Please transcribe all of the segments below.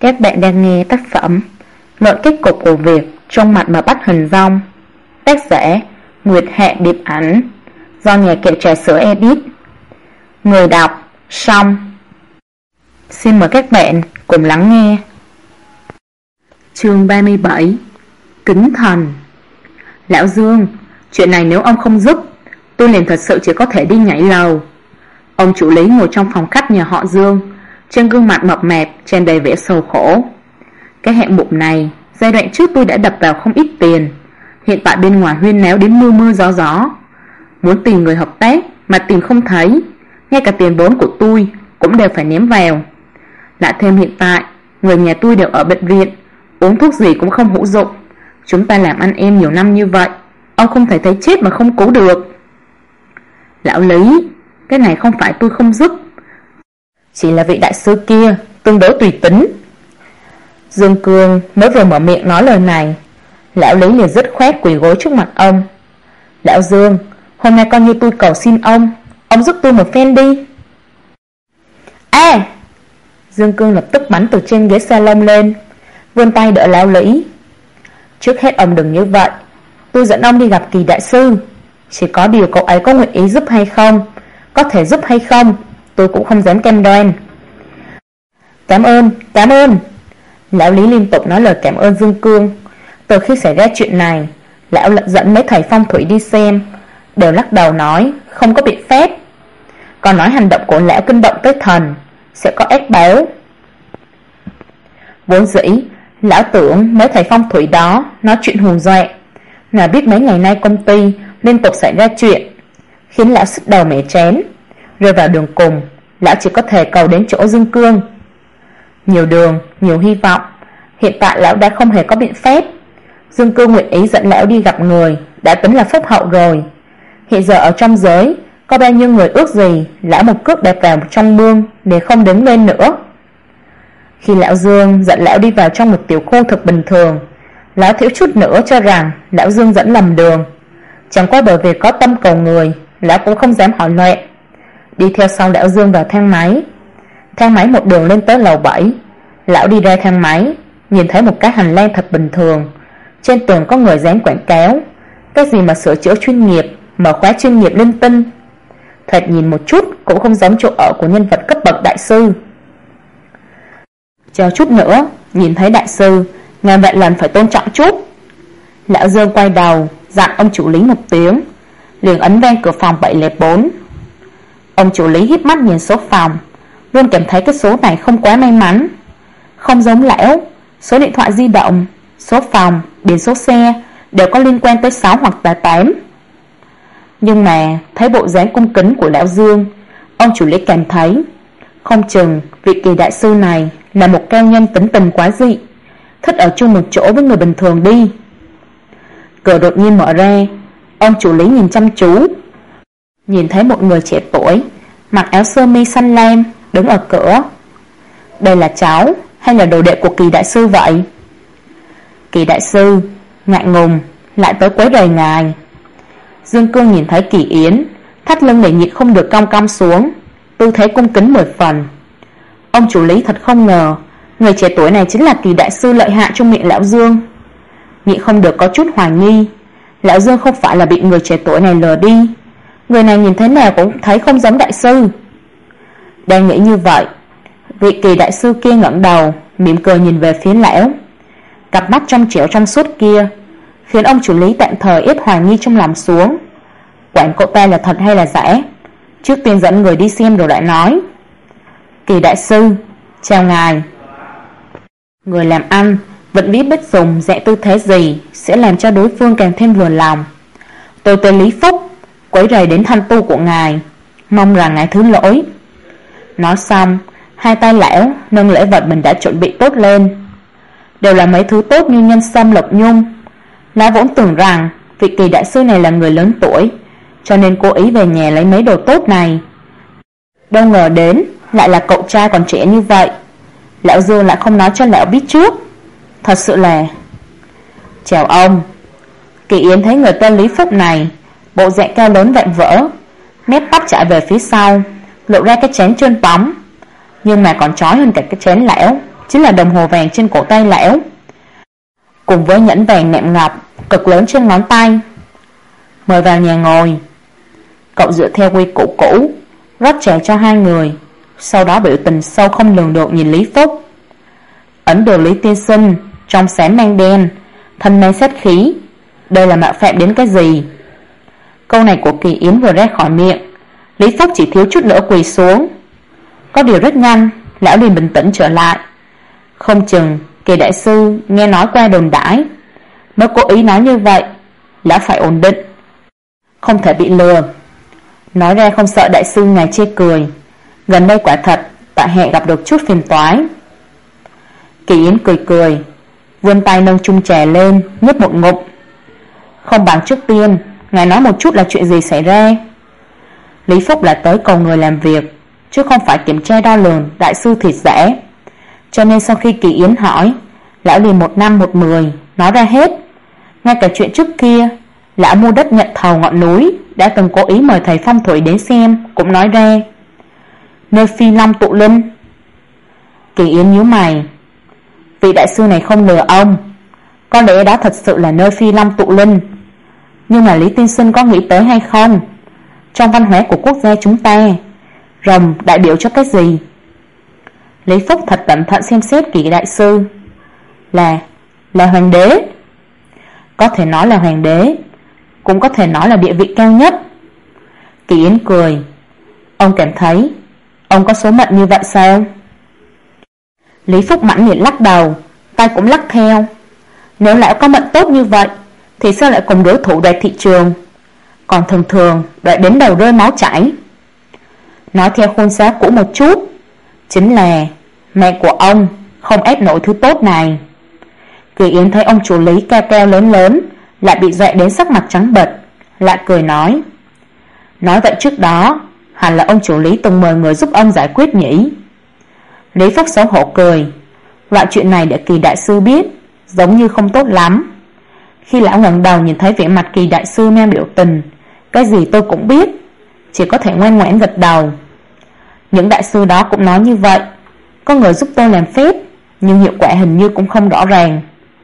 Các bạn đang nghe tác phẩm Luận kết cục của việc trong mặt mà bắt hình rong, tác giả Nguyệt Hạ Điệp Ảnh, do nhà kệ trà sữa edit. Người đọc Song. Xin mời các bạn cùng lắng nghe. Chương 37. Kính thần. Lão Dương, chuyện này nếu ông không giúp, tôi liền thật sự chỉ có thể đi nhảy lầu. Ông chủ lý ngồi trong phòng khách nhà họ Dương, trên gương mặt mập mạp tràn đầy vẻ sầu khổ. Cái hạng mục này giai đoạn trước tôi đã đập vào không ít tiền, hiện tại bên ngoài huyên náo đến mưa mưa gió gió. Muốn tìm người hợp tác mà tìm không thấy, ngay cả tiền vốn của tôi cũng đều phải ném vào. Lại thêm hiện tại người nhà tôi đều ở bệnh viện, uống thuốc gì cũng không hữu dụng. Chúng ta làm anh em nhiều năm như vậy, ông không thể thấy chết mà không cứu được. Lão Lý, cái này không phải tôi không giúp, chỉ là vị đại sư kia tương đối tùy tính. Dương Cương mới vừa mở miệng nói lời này, lão Lý liền dứt khoát quỳ gối trước mặt ông. Lão Dương, hôm nay coi như tôi cầu xin ông giúp tôi một phen đi. Dương Cương lập tức bắn từ trên ghế salon lên, vươn tay đỡ lão Lý. Trước hết ông đừng như vậy, tôi dẫn ông đi gặp Kỳ đại sư. Chỉ có điều cậu ấy có nguyện ý giúp hay không, có thể giúp hay không, tôi cũng không dám cam đoan. Cảm ơn. Lão Lý liên tục nói lời cảm ơn Dương Cương. Từ khi xảy ra chuyện này, lão dẫn mấy thầy phong thủy đi xem, đều lắc đầu nói không có biện pháp, còn nói hành động của lão kinh động tới thần, sẽ có ác báo. Vốn dĩ lão tưởng mấy thầy phong thủy đó nói chuyện hù dọa, nào biết mấy ngày nay công ty liên tục xảy ra chuyện, khiến lão sứt đầu mẻ chén. Rơi vào đường cùng, lão chỉ có thể cầu đến chỗ Dương Cương. Nhiều đường, nhiều hy vọng, hiện tại lão đã không hề có biện pháp. Dương Cương nguyện ý dẫn lão đi gặp người đã tính là phúc hậu rồi. Hiện giờ ở trong giới có bao nhiêu người ước gì lão một cước đạp vào trong mương để không đứng lên nữa. Khi lão Dương dẫn lão đi vào trong một tiểu khu thực bình thường, lão thiếu chút nữa cho rằng lão Dương dẫn lầm đường. Chẳng qua bởi vì có tâm cầu người, lão cũng không dám hỏi loạn, đi theo sau lão Dương vào thang máy. Thang máy một đường lên tới lầu 7. Lão đi ra thang máy, nhìn thấy một cái hành lang thật bình thường. Trên tường có người dán quảng cáo, cái gì mà sửa chữa chuyên nghiệp, mở khóa chuyên nghiệp linh tinh, thoạt nhìn một chút cũng không giống chỗ ở của nhân vật cấp bậc đại sư. Chờ chút nữa nhìn thấy đại sư, ngàn vạn lần phải tôn trọng chút. Lão Dương quay đầu dặn ông chủ lý một tiếng, liền ấn vang cửa phòng 704. Ông chủ lý híp mắt nhìn số phòng, luôn cảm thấy cái số này không quá may mắn. Không giống lão, số điện thoại di động, số phòng, biển số xe đều có liên quan tới 6 hoặc 8. Nhưng mà thấy bộ dáng cung kính của lão Dương, ông chủ lý cảm thấy không chừng vị Kỳ đại sư này là một cao nhân tính tình quá dị, thích ở chung một chỗ với người bình thường đi. Cửa đột nhiên mở ra, ông chủ lý nhìn chăm chú, nhìn thấy một người trẻ tuổi mặc áo sơ mi xanh lam đứng ở cửa. Đây là cháu hay là đồ đệ của Kỳ đại sư vậy? Kỳ đại sư ngại ngùng lại tới quấy rầy ngài. Dương Cương nhìn thấy Kỳ Yến, thắt lưng để nhịn không được cong cong xuống, tư thế cung kính 10 phần. Ông chủ lý thật không ngờ người trẻ tuổi này chính là Kỳ đại sư lợi hại trong miệng lão Dương. Nhịn không được có chút hoài nghi, lão Dương không phải là bị người trẻ tuổi này lừa đi, người này nhìn thế nào cũng thấy không giống đại sư. Đang nghĩ như vậy, vị Kỳ đại sư kia ngẩng đầu mỉm cười nhìn về phía lão. Cặp mắt trong trẻo trong suốt kia khiến ông chủ lý tạm thời ít hoài nghi trong lòng xuống. Quản cậu ta là thật hay là giả, trước tiên dẫn người đi xem rồi lại nói. Kỳ đại sư, chào ngài. Người làm ăn vẫn biết dùng dạng tư thế gì sẽ làm cho đối phương càng thêm vừa lòng. Tôi tên Lý Phúc, quấy rầy đến thanh tu của ngài, mong rằng ngài thứ lỗi. Nói xong, hai tay lão nâng lễ vật mình đã chuẩn bị tốt lên, đều là mấy thứ tốt như nhân sâm lộc nhung. Lão vốn tưởng rằng vị Kỳ đại sư này là người lớn tuổi, cho nên cố ý về nhà lấy mấy đồ tốt này. Đâu ngờ đến lại là cậu trai còn trẻ như vậy. Lão Dương lại không nói cho lão biết trước, thật sự là... Chào ông. Kỳ Yến thấy người tên Lý Phúc này bộ dạng cao lớn vạm vỡ, mép tóc chải về phía sau, lộ ra cái chén trơn bóng, nhưng mà còn chói hơn cả cái chén lão, chính là đồng hồ vàng trên cổ tay lão, cùng với nhẫn vàng nạm ngọc cực lớn trên ngón tay. Mời vào nhà ngồi. Cậu dựa theo quy củ cũ rót trà cho hai người, sau đó biểu tình sâu không lường được nhìn Lý Phúc. Ấn đường Lý tiên sinh trong sáng mang đen, thân mang sát khí, đây là mạo phạm đến cái gì? Câu này của Kỳ Yến vừa ra khỏi miệng, Lý Phúc chỉ thiếu chút nữa quỳ xuống. Có điều rất nhanh lão liền bình tĩnh trở lại. Không chừng Kỳ đại sư nghe nói qua đồn đãi mới cố ý nói như vậy. Lão phải ổn định, không thể bị lừa. Nói ra không sợ đại sư ngài chê cười, gần đây quả thật tại hạ gặp được chút phiền toái. Kỳ Yến cười cười, vươn tay nâng chung trà lên nhấp một ngụm. Không bằng trước tiên ngài nói một chút là chuyện gì xảy ra. Lý Phúc là tới cầu người làm việc, chứ không phải kiểm tra đo lường đại sư thịt giả, cho nên sau khi Kỳ Yến hỏi, lão liền một năm một mười nói ra hết. Ngay cả chuyện trước kia lão mua đất nhận thầu ngọn núi đã từng cố ý mời thầy phong thủy đến xem cũng nói ra. Nơi Phi Long tụ linh. Kỳ Yến nhíu mày. Vị đại sư này không lừa ông, có lẽ đó thật sự là nơi Phi Long tụ linh. Nhưng mà Lý tiên sinh có nghĩ tới hay không, trong văn hóa của quốc gia chúng ta, rồng đại biểu cho cái gì? Lý Phúc thật cẩn thận xem xét Kỳ đại sư. Là hoàng đế. Có thể nói là hoàng đế, cũng có thể nói là địa vị cao nhất. Kỳ Yến cười. Ông cảm thấy ông có số mệnh như vậy sao? Lý Phúc mãnh liệt lắc đầu, tay cũng lắc theo. Nếu lão có mệnh tốt như vậy thì sao lại cùng đối thủ đoạt thị trường, còn thường thường đoạt đến đầu rơi máu chảy. Nói theo khuôn sáo cũ một chút, chính là mẹ của ông không ép nổi thứ tốt này. Kỳ Yến thấy ông chủ Lý cao cao lớn lớn lại bị dọa đến sắc mặt trắng bệch, lại cười nói vậy trước đó hẳn là ông chủ Lý từng mời người giúp ông giải quyết nhỉ? Lý Phúc xấu hổ cười. Loại chuyện này để Kỳ đại sư biết giống như không tốt lắm. Khi lão ngẩng đầu nhìn thấy vẻ mặt Kỳ đại sư mang biểu tình, cái gì tôi cũng biết, chỉ có thể ngoan ngoãn gật đầu. Những đại sư đó cũng nói như vậy, có người giúp tôi làm phép, nhưng hiệu quả hình như cũng không rõ ràng.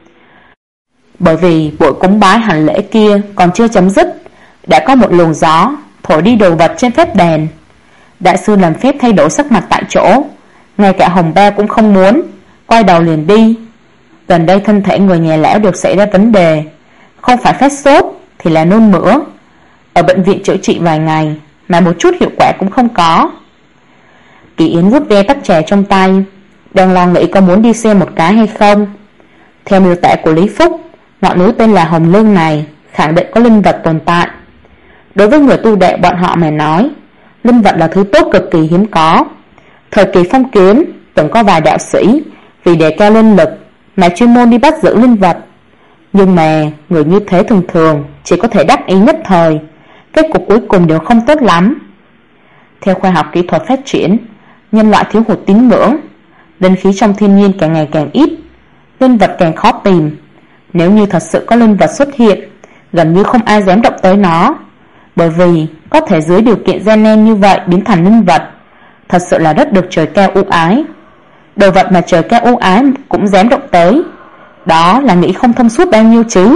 Bởi vì buổi cúng bái hành lễ kia còn chưa chấm dứt, đã có một luồng gió thổi đi đồ vật trên phép đàn. Đại sư làm phép thay đổi sắc mặt tại chỗ, ngay cả hồng ba cũng không muốn, quay đầu liền đi. Gần đây thân thể người nhà lão được xảy ra vấn đề, không phải phát sốt thì là nôn mửa. Ở bệnh viện chữa trị vài ngày mà một chút hiệu quả cũng không có. Kỳ Yến vuốt ve tách trà trong tay, đang lo nghĩ có muốn đi xem một cái hay không. Theo miêu tả của Lý Phúc, ngọn núi tên là Hồng Lương này khẳng định có linh vật tồn tại. Đối với người tu đệ bọn họ mà nói, linh vật là thứ tốt cực kỳ hiếm có. Thời kỳ phong kiến từng có vài đạo sĩ vì đề cao linh lực mà chuyên môn đi bắt giữ linh vật. Nhưng mà người như thế thường thường chỉ có thể đắc ý nhất thời, kết cục cuối cùng đều không tốt lắm. Theo khoa học kỹ thuật phát triển, nhân loại thiếu hụt tín ngưỡng, linh khí trong thiên nhiên càng ngày càng ít, linh vật càng khó tìm. Nếu như thật sự có linh vật xuất hiện, gần như không ai dám động tới nó, bởi vì có thể dưới điều kiện gian nan như vậy biến thành linh vật, thật sự là rất được trời cao ưu ái. Đồ vật mà trời cao ưu ái cũng dám động tới, đó là nghĩ không thông suốt bao nhiêu chứ.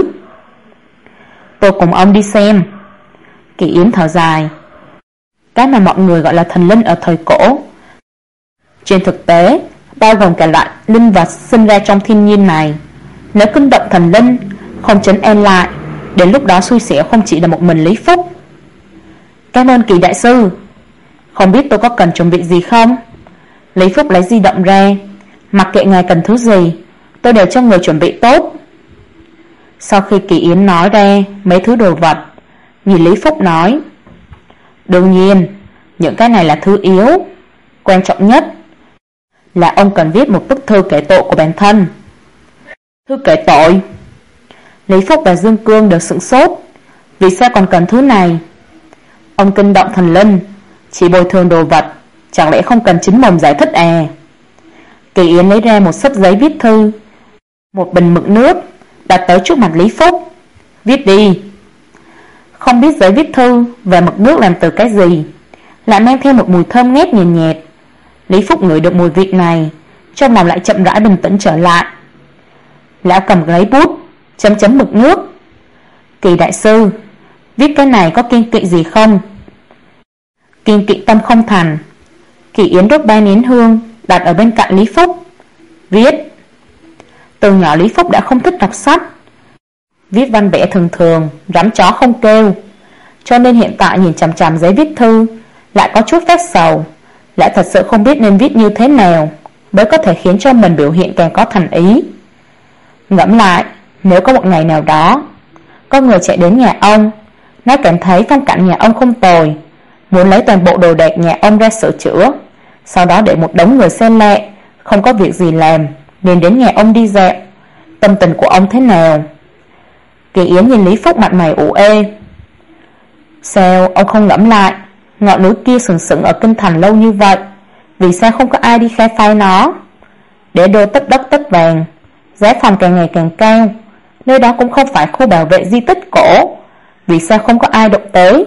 Tôi cùng ông đi xem. Kỳ Yến thở dài. Cái mà mọi người gọi là thần linh ở thời cổ, trên thực tế bao gồm cả loại linh vật sinh ra trong thiên nhiên này. Nếu kinh động thần linh, không trấn an lại, đến lúc đó xui xẻo không chỉ là một mình Lý Phúc. Cảm ơn Kỳ đại sư. Không biết tôi có cần chuẩn bị gì không? Lý Phúc lấy di động ra. Mặc kệ ngài cần thứ gì, tôi đều cho người chuẩn bị tốt. Sau khi Kỳ Yến nói ra mấy thứ đồ vật, nhìn Lý Phúc nói, đương nhiên những cái này là thứ yếu, quan trọng nhất là ông cần viết một bức thư kể tội của bản thân. Thư kể tội? Lý Phúc và Dương Cương đều sửng sốt. Vì sao còn cần thứ này? Ông kinh động thần linh, chỉ bồi thường đồ vật, chẳng lẽ không cần chính mồm giải thích à? Kỳ Yến lấy ra một xấp giấy viết thư, một bình mực nước, đặt tới trước mặt Lý Phúc. Viết đi. Không biết giấy viết thư và mực nước làm từ cái gì, lại mang theo một mùi thơm ngát nhàn nhạt. Lý Phúc ngửi được mùi vị này, trong lòng lại chậm rãi bình tĩnh trở lại. Lão cầm lấy bút, chấm chấm mực nước. Kỳ đại sư, viết cái này có kiêng kỵ gì không? Kiêng kỵ tâm không thành. Kỳ Yến đốt 3 nén hương đặt ở bên cạnh Lý Phúc. Viết. Từ nhỏ Lý Phúc đã không thích đọc sách, viết văn vẽ thường thường, rắn chó không kêu, cho nên hiện tại nhìn chằm chằm giấy viết thư lại có chút phát sầu, lại thật sự không biết nên viết như thế nào mới có thể khiến cho mình biểu hiện càng có thành ý. Ngẫm lại, nếu có một ngày nào đó có người chạy đến nhà ông, nói cảm thấy phong cảnh nhà ông không tồi, muốn lấy toàn bộ đồ đạc nhà ông ra sửa chữa, sau đó để một đống người xe lẹ không có việc gì làm nên đến nhà ông đi dạo, tâm tình của ông thế nào? Kỳ Yến nhìn Lý Phúc mặt mày ủ ê. Sao ông không ngẫm lại, ngọn núi kia sừng sững ở kinh thành lâu như vậy, vì sao không có ai đi khai phá nó? Để đô tất đất tất vàng, giá phòng càng ngày càng cao, nơi đó cũng không phải khu bảo vệ di tích cổ, vì sao không có ai động tới?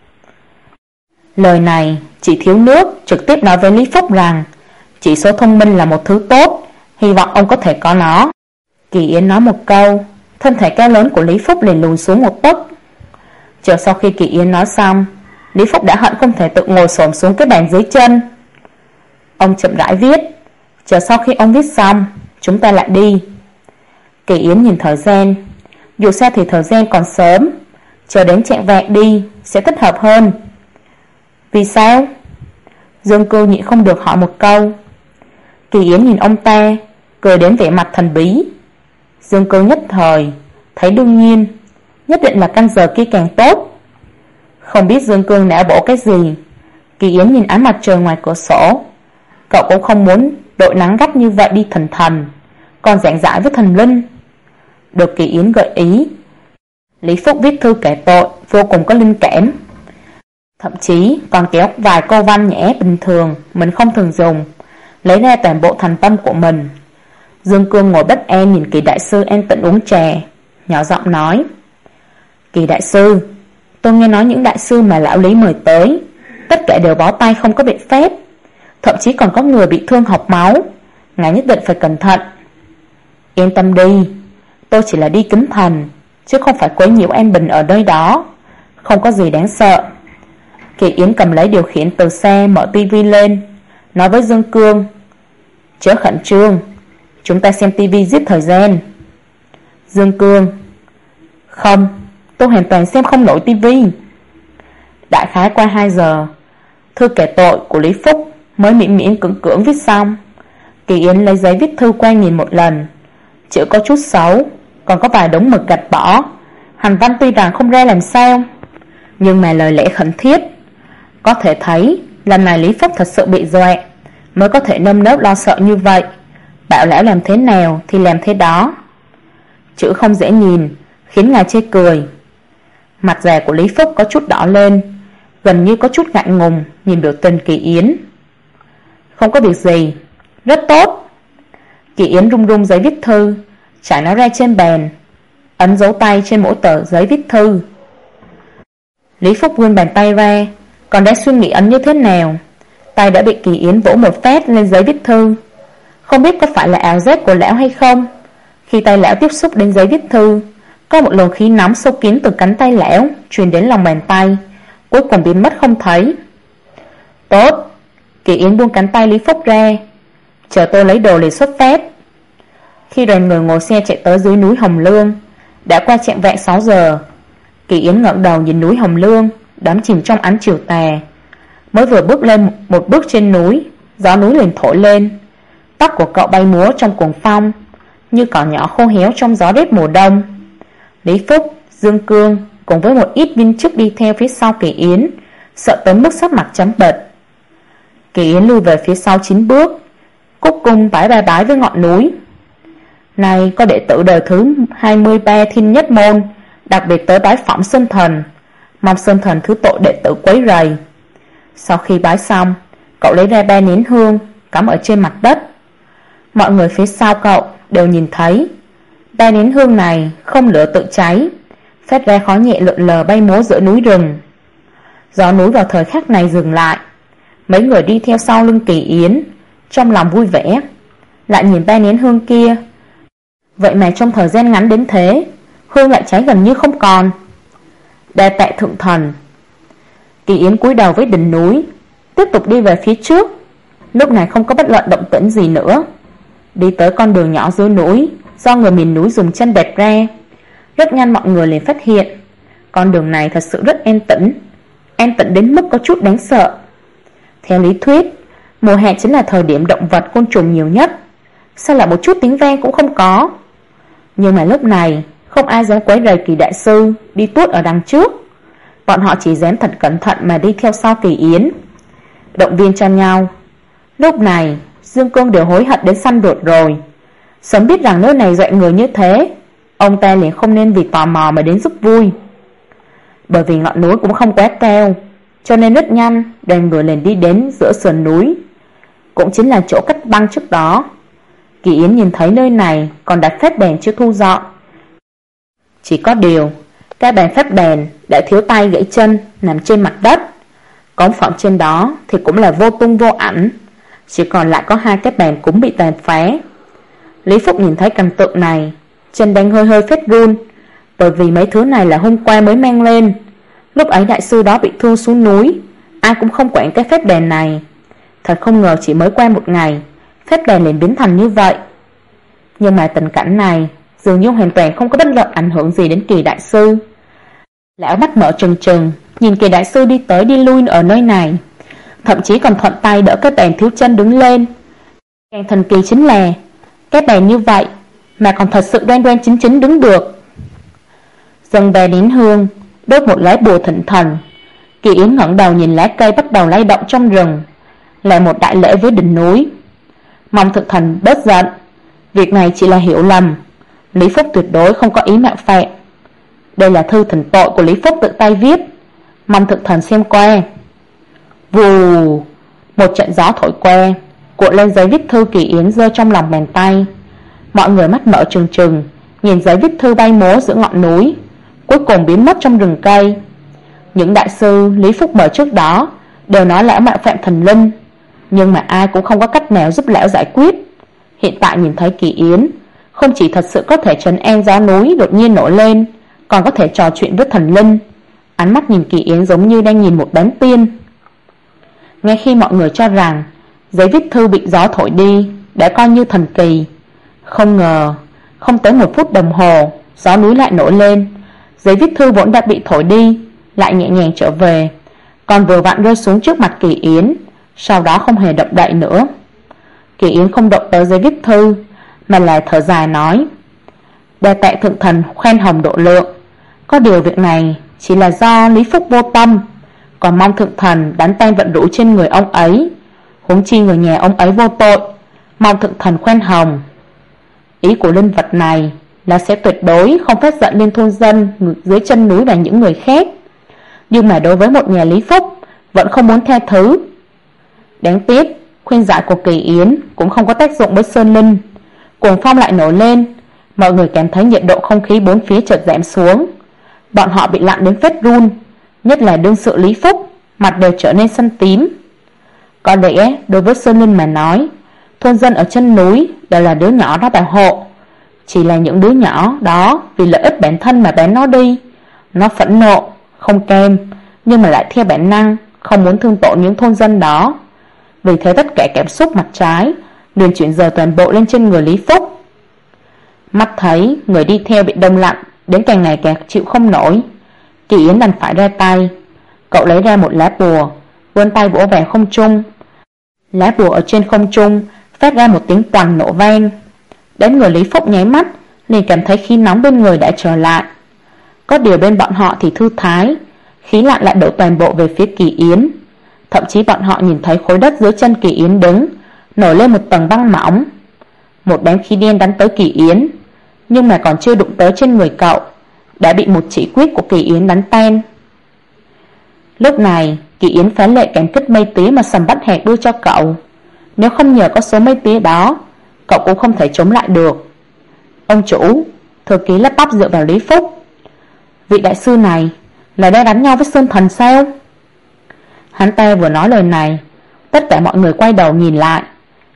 Lời này chỉ thiếu nước trực tiếp nói với Lý Phúc rằng chỉ số thông minh là một thứ tốt, hy vọng ông có thể có nó. Kỳ Yến nói một câu, thân thể cao lớn của Lý Phúc liền lùi xuống một tấc. Chờ sau khi Kỳ Yến nói xong, Lý Phúc đã hận không thể tự ngồi xổm xuống cái bàn dưới chân. Ông chậm rãi viết, chờ sau khi ông viết xong, chúng ta lại đi. Kỳ Yến nhìn thời gian, dù sao thì thời gian còn sớm, chờ đến chạng vạng đi sẽ thích hợp hơn. Vì sao? Dương Cư nhịn không được hỏi một câu. Kỳ Yến nhìn ông ta, cười đến vẻ mặt thần bí. Dương Cư nhất thời thấy đương nhiên, nhất định là canh giờ kia càng tốt. Không biết Dương Cương não bổ cái gì, Kỳ Yến nhìn ánh mặt trời ngoài cửa sổ. Cậu cũng không muốn đội nắng gắt như vậy đi thần thần, còn giảng giải với thần linh. Được Kỳ Yến gợi ý, Lý Phúc viết thư kể tội vô cùng có linh cảm, thậm chí còn kéo vài câu văn nhẽ bình thường mình không thường dùng, lấy ra toàn bộ thành tâm của mình. Dương Cương ngồi bất an nhìn Kỳ đại sư an tĩnh uống trà, nhỏ giọng nói: Kỳ đại sư, tôi nghe nói những đại sư mà lão Lý mời tới tất cả đều bó tay không có biện pháp, thậm chí còn có người bị thương học máu, ngài nhất định phải cẩn thận. Yên tâm đi, tôi chỉ là đi kính thần, chứ không phải quấy nhiễu an bình ở nơi đó, không có gì đáng sợ. Kỳ Yến cầm lấy điều khiển từ xa mở tivi lên, nói với Dương Cương: chớ khẩn trương, chúng ta xem tivi giết thời gian. Dương Cương: không, tôi hoàn toàn xem không nổi tivi. Đại khái qua 2 giờ, thư kể tội của Lý Phúc mới miễn miễn cưỡng cưỡng viết xong. Kỳ Yến lấy giấy viết thư qua nhìn một lần, chữ có chút xấu, còn có vài đống mực gạch bỏ, hành văn tuy rằng không ra làm sao, nhưng mà lời lẽ khẩn thiết. Có thể thấy lần này Lý Phúc thật sự bị dọa, mới có thể nơm nớp lo sợ như vậy, bảo lão làm thế nào thì làm thế đó. Chữ không dễ nhìn, khiến ngài chê cười. Mặt già của Lý Phúc có chút đỏ lên, gần như có chút ngại ngùng nhìn biểu tình Kỳ Yến. Không có việc gì, rất tốt. Kỳ Yến rung rung giấy viết thư, trải nó ra trên bàn, ấn dấu tay trên mỗi tờ giấy viết thư. Lý Phúc vươn bàn tay ra, còn đang suy nghĩ ấn như thế nào, tay đã bị Kỳ Yến vỗ một phát lên giấy viết thư. Không biết có phải là ảo giác của lão hay không, khi tay lão tiếp xúc đến giấy viết thư, có một luồng khí nóng sâu kín từ cánh tay lão truyền đến lòng bàn tay, cuối cùng biến mất không thấy. Tốt. Kỳ Yến buông cánh tay Lý Phúc ra, chờ tôi lấy đồ liền xuất phát. Khi đoàn người ngồi xe chạy tới dưới núi Hồng Lương, đã qua chạng vạng 6 giờ. Kỳ Yến ngẩng đầu nhìn núi Hồng Lương đắm chìm trong ánh chiều tà. Mới vừa bước lên một bước trên núi, gió núi liền thổi lên, tóc của cậu bay múa trong cuồng phong, như cỏ nhỏ khô héo trong gió rét mùa đông. Lý Phúc, Dương Cương cùng với một ít viên chức đi theo phía sau Kỳ Yến, sợ tới mức sắc mặt trắng bệch. Kỳ Yến lùi về phía sau 9 bước, cúc cung bái bái với ngọn núi. Này có đệ tử đời thứ 23 Thiên Nhất Môn đặc biệt tới bái phỏng Sơn Thần, mong Sơn Thần thứ tội đệ tử quấy rầy. Sau khi bái xong, cậu lấy ra 3 nén hương cắm ở trên mặt đất. Mọi người phía sau cậu đều nhìn thấy 3 nén hương này không lửa tự cháy, phát ra khói nhẹ lượn lờ bay múa giữa núi rừng. Gió núi vào thời khắc này dừng lại. Mấy người đi theo sau lưng Kỳ Yến trong lòng vui vẻ. lại nhìn ba nén hương kia. Vậy mà trong thời gian ngắn đến thế, hương lại cháy gần như không còn. Đa tạ thượng thần. Kỳ Yến cúi đầu với đỉnh núi, tiếp tục đi về phía trước. Lúc này không có bất luận động tĩnh gì nữa. Đi tới con đường nhỏ dưới núi, do người miền núi dùng chân đạp ra. Rất nhanh mọi người liền phát hiện, con đường này thật sự rất an tĩnh đến mức có chút đáng sợ. Theo lý thuyết, mùa hè chính là thời điểm động vật côn trùng nhiều nhất, sao lại một chút tiếng vang cũng không có. Nhưng mà lúc này không ai dám quấy rầy Kỳ đại sư đi tuốt ở đằng trước. Bọn họ chỉ dám thật cẩn thận mà đi theo sau Kỳ Yến, động viên cho nhau. Lúc này Dương Cương đều hối hận đến săn ruột rồi. Sớm biết rằng nơi này dọa người như thế, ông ta liền không nên vì tò mò mà đến giúp vui. Bởi vì ngọn núi cũng không quá cao, cho nên rất nhanh đoàn người liền đi đến giữa sườn núi, cũng chính là chỗ cắt băng trước đó. Kỳ Yến nhìn thấy nơi này còn đặt phép đèn chưa thu dọn. Chỉ có điều cái bàn phép đèn đã thiếu tay gãy chân nằm trên mặt đất, cống phẩm trên đó thì cũng là vô tung vô ảnh, chỉ còn lại có hai cái bàn cũng bị tàn phá. Lý Phúc nhìn thấy cảnh tượng này, chân đang hơi hơi phết run, bởi vì mấy thứ này là hôm qua mới mang lên. Lúc ấy đại sư đó bị thương xuống núi, ai cũng không quản cái phép đèn này. Thật không ngờ chỉ mới qua một ngày, phép đèn liền biến thành như vậy. Nhưng mà tình cảnh này dường như hoàn toàn không có bất luận ảnh hưởng gì đến Kỳ đại sư. Lão mắt mở trừng trừng nhìn Kỳ đại sư đi tới đi lui ở nơi này, thậm chí còn thuận tay đỡ cái bàn thiếu chân đứng lên. Càng thần kỳ chính là cái bàn như vậy mà còn thật sự đoan đoan chính chính đứng được. Dâng ba nén hương, đốt một lá bùa thỉnh thần. Kỳ Yến ngẩng đầu nhìn lá cây bắt đầu lay động trong rừng, là một đại lễ với đỉnh núi. Mong thượng thần bớt giận, việc này chỉ là hiểu lầm, Lý Phúc tuyệt đối không có ý mạo phạm. Đây là thư thỉnh tội của Lý Phúc tự tay viết, mong thượng thần xem qua. Vù, một trận gió thổi qua, cuộn lên giấy viết thư Kỳ Yến rơi trong lòng bàn tay. Mọi người mắt mở trừng trừng nhìn giấy viết thư bay múa giữa ngọn núi, cuối cùng biến mất trong rừng cây. Những đại sư Lý Phúc mời trước đó đều nói lão mạo phạm thần linh, nhưng mà ai cũng không có cách nào giúp lão giải quyết. Hiện tại nhìn thấy Kỳ Yến, không chỉ thật sự có thể trấn an gió núi đột nhiên nổi lên, còn có thể trò chuyện với thần linh. Ánh mắt nhìn Kỳ Yến giống như đang nhìn một đám tiên. Ngay khi mọi người cho rằng giấy viết thư bị gió thổi đi đã coi như thần kỳ, không ngờ không tới 1 phút đồng hồ, gió núi lại nổi lên. Giấy viết thư vốn đã bị thổi đi lại nhẹ nhàng trở về, còn vừa vặn rơi xuống trước mặt Kỳ Yến, sau đó không hề động đậy nữa. Kỳ Yến không động tới giấy viết thư, mà là thở dài nói: đa tạ thượng thần khoan hồng độ lượng, có điều việc này chỉ là do Lý Phúc vô tâm, còn mong thượng thần đánh tan vận rủi trên người ông ấy, huống chi người nhà ông ấy vô tội, mong thượng thần khoan hồng. Ý của linh vật này là sẽ tuyệt đối không phát giận lên thôn dân dưới chân núi và những người khác, nhưng mà đối với một nhà Lý Phúc vẫn không muốn tha thứ. Đáng tiếc khuyên giải của Kỳ Yến cũng không có tác dụng với Sơn Linh. Cuồng phong lại nổi lên, mọi người cảm thấy nhiệt độ không khí bốn phía chợt giảm xuống. Bọn họ bị lạnh đến phát run, nhất là đương sự Lý Phúc, mặt đều trở nên xanh tím. Có lẽ đối với Sơn Linh mà nói, thôn dân ở chân núi đều là đứa nhỏ đó bảo hộ. Chỉ là những đứa nhỏ đó vì lợi ích bản thân mà bán nó đi. Nó phẫn nộ, không cam, nhưng mà lại theo bản năng không muốn thương tổn những thôn dân đó. Vì thế tất cả cảm xúc mặt trái liền chuyển rời toàn bộ lên trên người Lý Phúc. Mắt thấy người đi theo bị đông lạnh đến càng ngày càng chịu không nổi, Kỳ Yến đành phải ra tay. Cậu lấy ra một lá bùa, vươn tay vỗ về không trung. Lá bùa ở trên không trung phát ra một tiếng toàng nổ vang. Đến người Lý Phúc nháy mắt liền cảm thấy khí nóng bên người đã trở lại. Có điều bên bọn họ thì thư thái, khí lạnh lại đổ toàn bộ về phía Kỳ Yến. Thậm chí bọn họ nhìn thấy khối đất dưới chân Kỳ Yến đứng nổi lên một tầng băng mỏng. Một đám khí đen đánh tới Kỳ Yến, nhưng mà còn chưa đụng tới trên người cậu đã bị một chỉ quyết của Kỳ Yến đánh tan. Lúc này Kỳ Yến phá lệ cảm kích mây tía mà Sầm Bắt Hạc đưa cho cậu. Nếu không nhờ có số mây tía đó, cậu cũng không thể chống lại được. Ông chủ, thư ký lắp bắp dựa vào Lý Phúc. Vị đại sư này là đang đánh nhau với Sơn Thần sao? Hắn ta vừa nói lời này, tất cả mọi người quay đầu nhìn lại.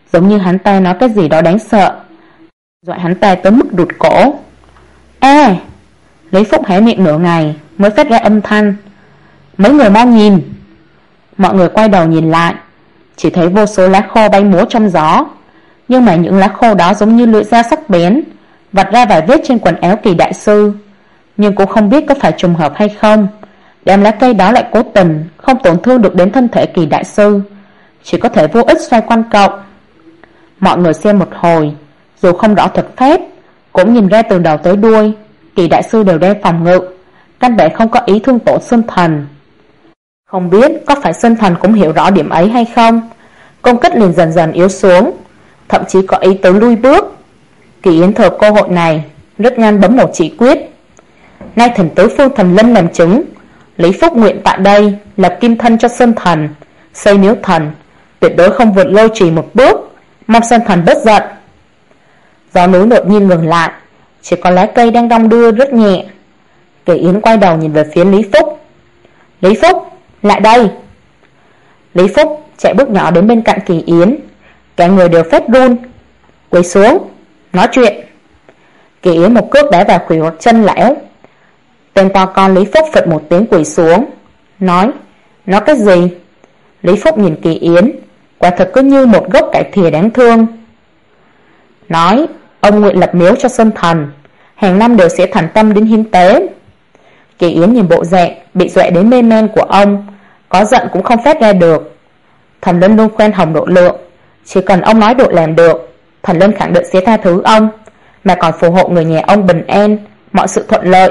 giống như hắn ta nói cái gì đó đáng sợ, dọa hắn ta tới mức đụt cổ. A! Lý Phúc hé miệng nửa ngày mới phát ra âm thanh. Mấy người mau nhìn. Mọi người quay đầu nhìn lại, chỉ thấy vô số lá khô bay múa trong gió, nhưng mà những lá khô đó giống như lưỡi dao sắc bén, vạch ra vài vết trên quần áo Kỳ đại sư. Nhưng cũng không biết có phải trùng hợp hay không, đám lá cây đó lại cố tình không tổn thương được đến thân thể Kỳ đại sư, chỉ có thể vô ích xoay quanh cậu. Mọi người xem một hồi, dù không rõ thuật pháp, cũng nhìn ra từ đầu tới đuôi Kỳ đại sư đều đang phòng ngự, căn bản không có ý thương tổn Sơn Thần. Không biết có phải Sơn Thần cũng hiểu rõ điểm ấy hay không, công kích liền dần dần yếu xuống, thậm chí có ý tứ lui bước. Kỳ Yến thừa cơ hội này rất nhanh bấm một chỉ quyết. Nay Thần tứ phương thần linh làm chứng, Lý Phúc nguyện tại đây lập kim thân cho Sơn Thần, xây miếu thần, tuyệt đối không vượt lôi trì một bước, mong Sơn Thần bớt giận. Gió núi đột nhiên ngừng lại, chỉ có lá cây đang đong đưa rất nhẹ. Kỳ Yến quay đầu nhìn về phía Lý Phúc. Lý Phúc, lại đây. Lý Phúc chạy bước nhỏ đến bên cạnh Kỳ Yến, cả người đều phết run. Quỳ xuống, nói chuyện. Kỳ Yến một cước đá vào khuỷu chân lão. Tên to con Lý Phúc phật một tiếng quỳ xuống, nói cái gì? Lý Phúc nhìn Kỳ Yến, quả thật cứ như một gốc cải thìa đáng thương. Nói ông nguyện lập miếu cho Sơn Thần, hàng năm đều sẽ thành tâm đến hiến tế. Kỳ Yến nhìn bộ dạng bị dọa đến mê man của ông, có giận cũng không phát ra được. Thần linh luôn khoan hồng độ lượng, chỉ cần ông nói độ làm được, thần linh khẳng định sẽ tha thứ ông, mà còn phù hộ người nhà ông bình an, mọi sự thuận lợi.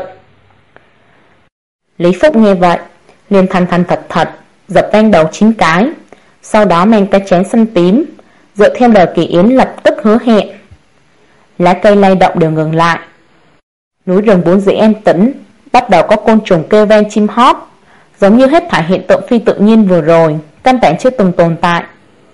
Lý Phúc nghe vậy liền thành thành thật thật dập vang đầu 9 cái, sau đó mang cái chén xanh tím, dựa theo lời Kỳ Yến lập tức hứa hẹn. Lá cây lay động đều ngừng lại, núi rừng bốn dĩ an tĩnh, bắt đầu có côn trùng kêu vang chim hót, giống như hết thảy hiện tượng phi tự nhiên vừa rồi căn bản chưa từng tồn tại.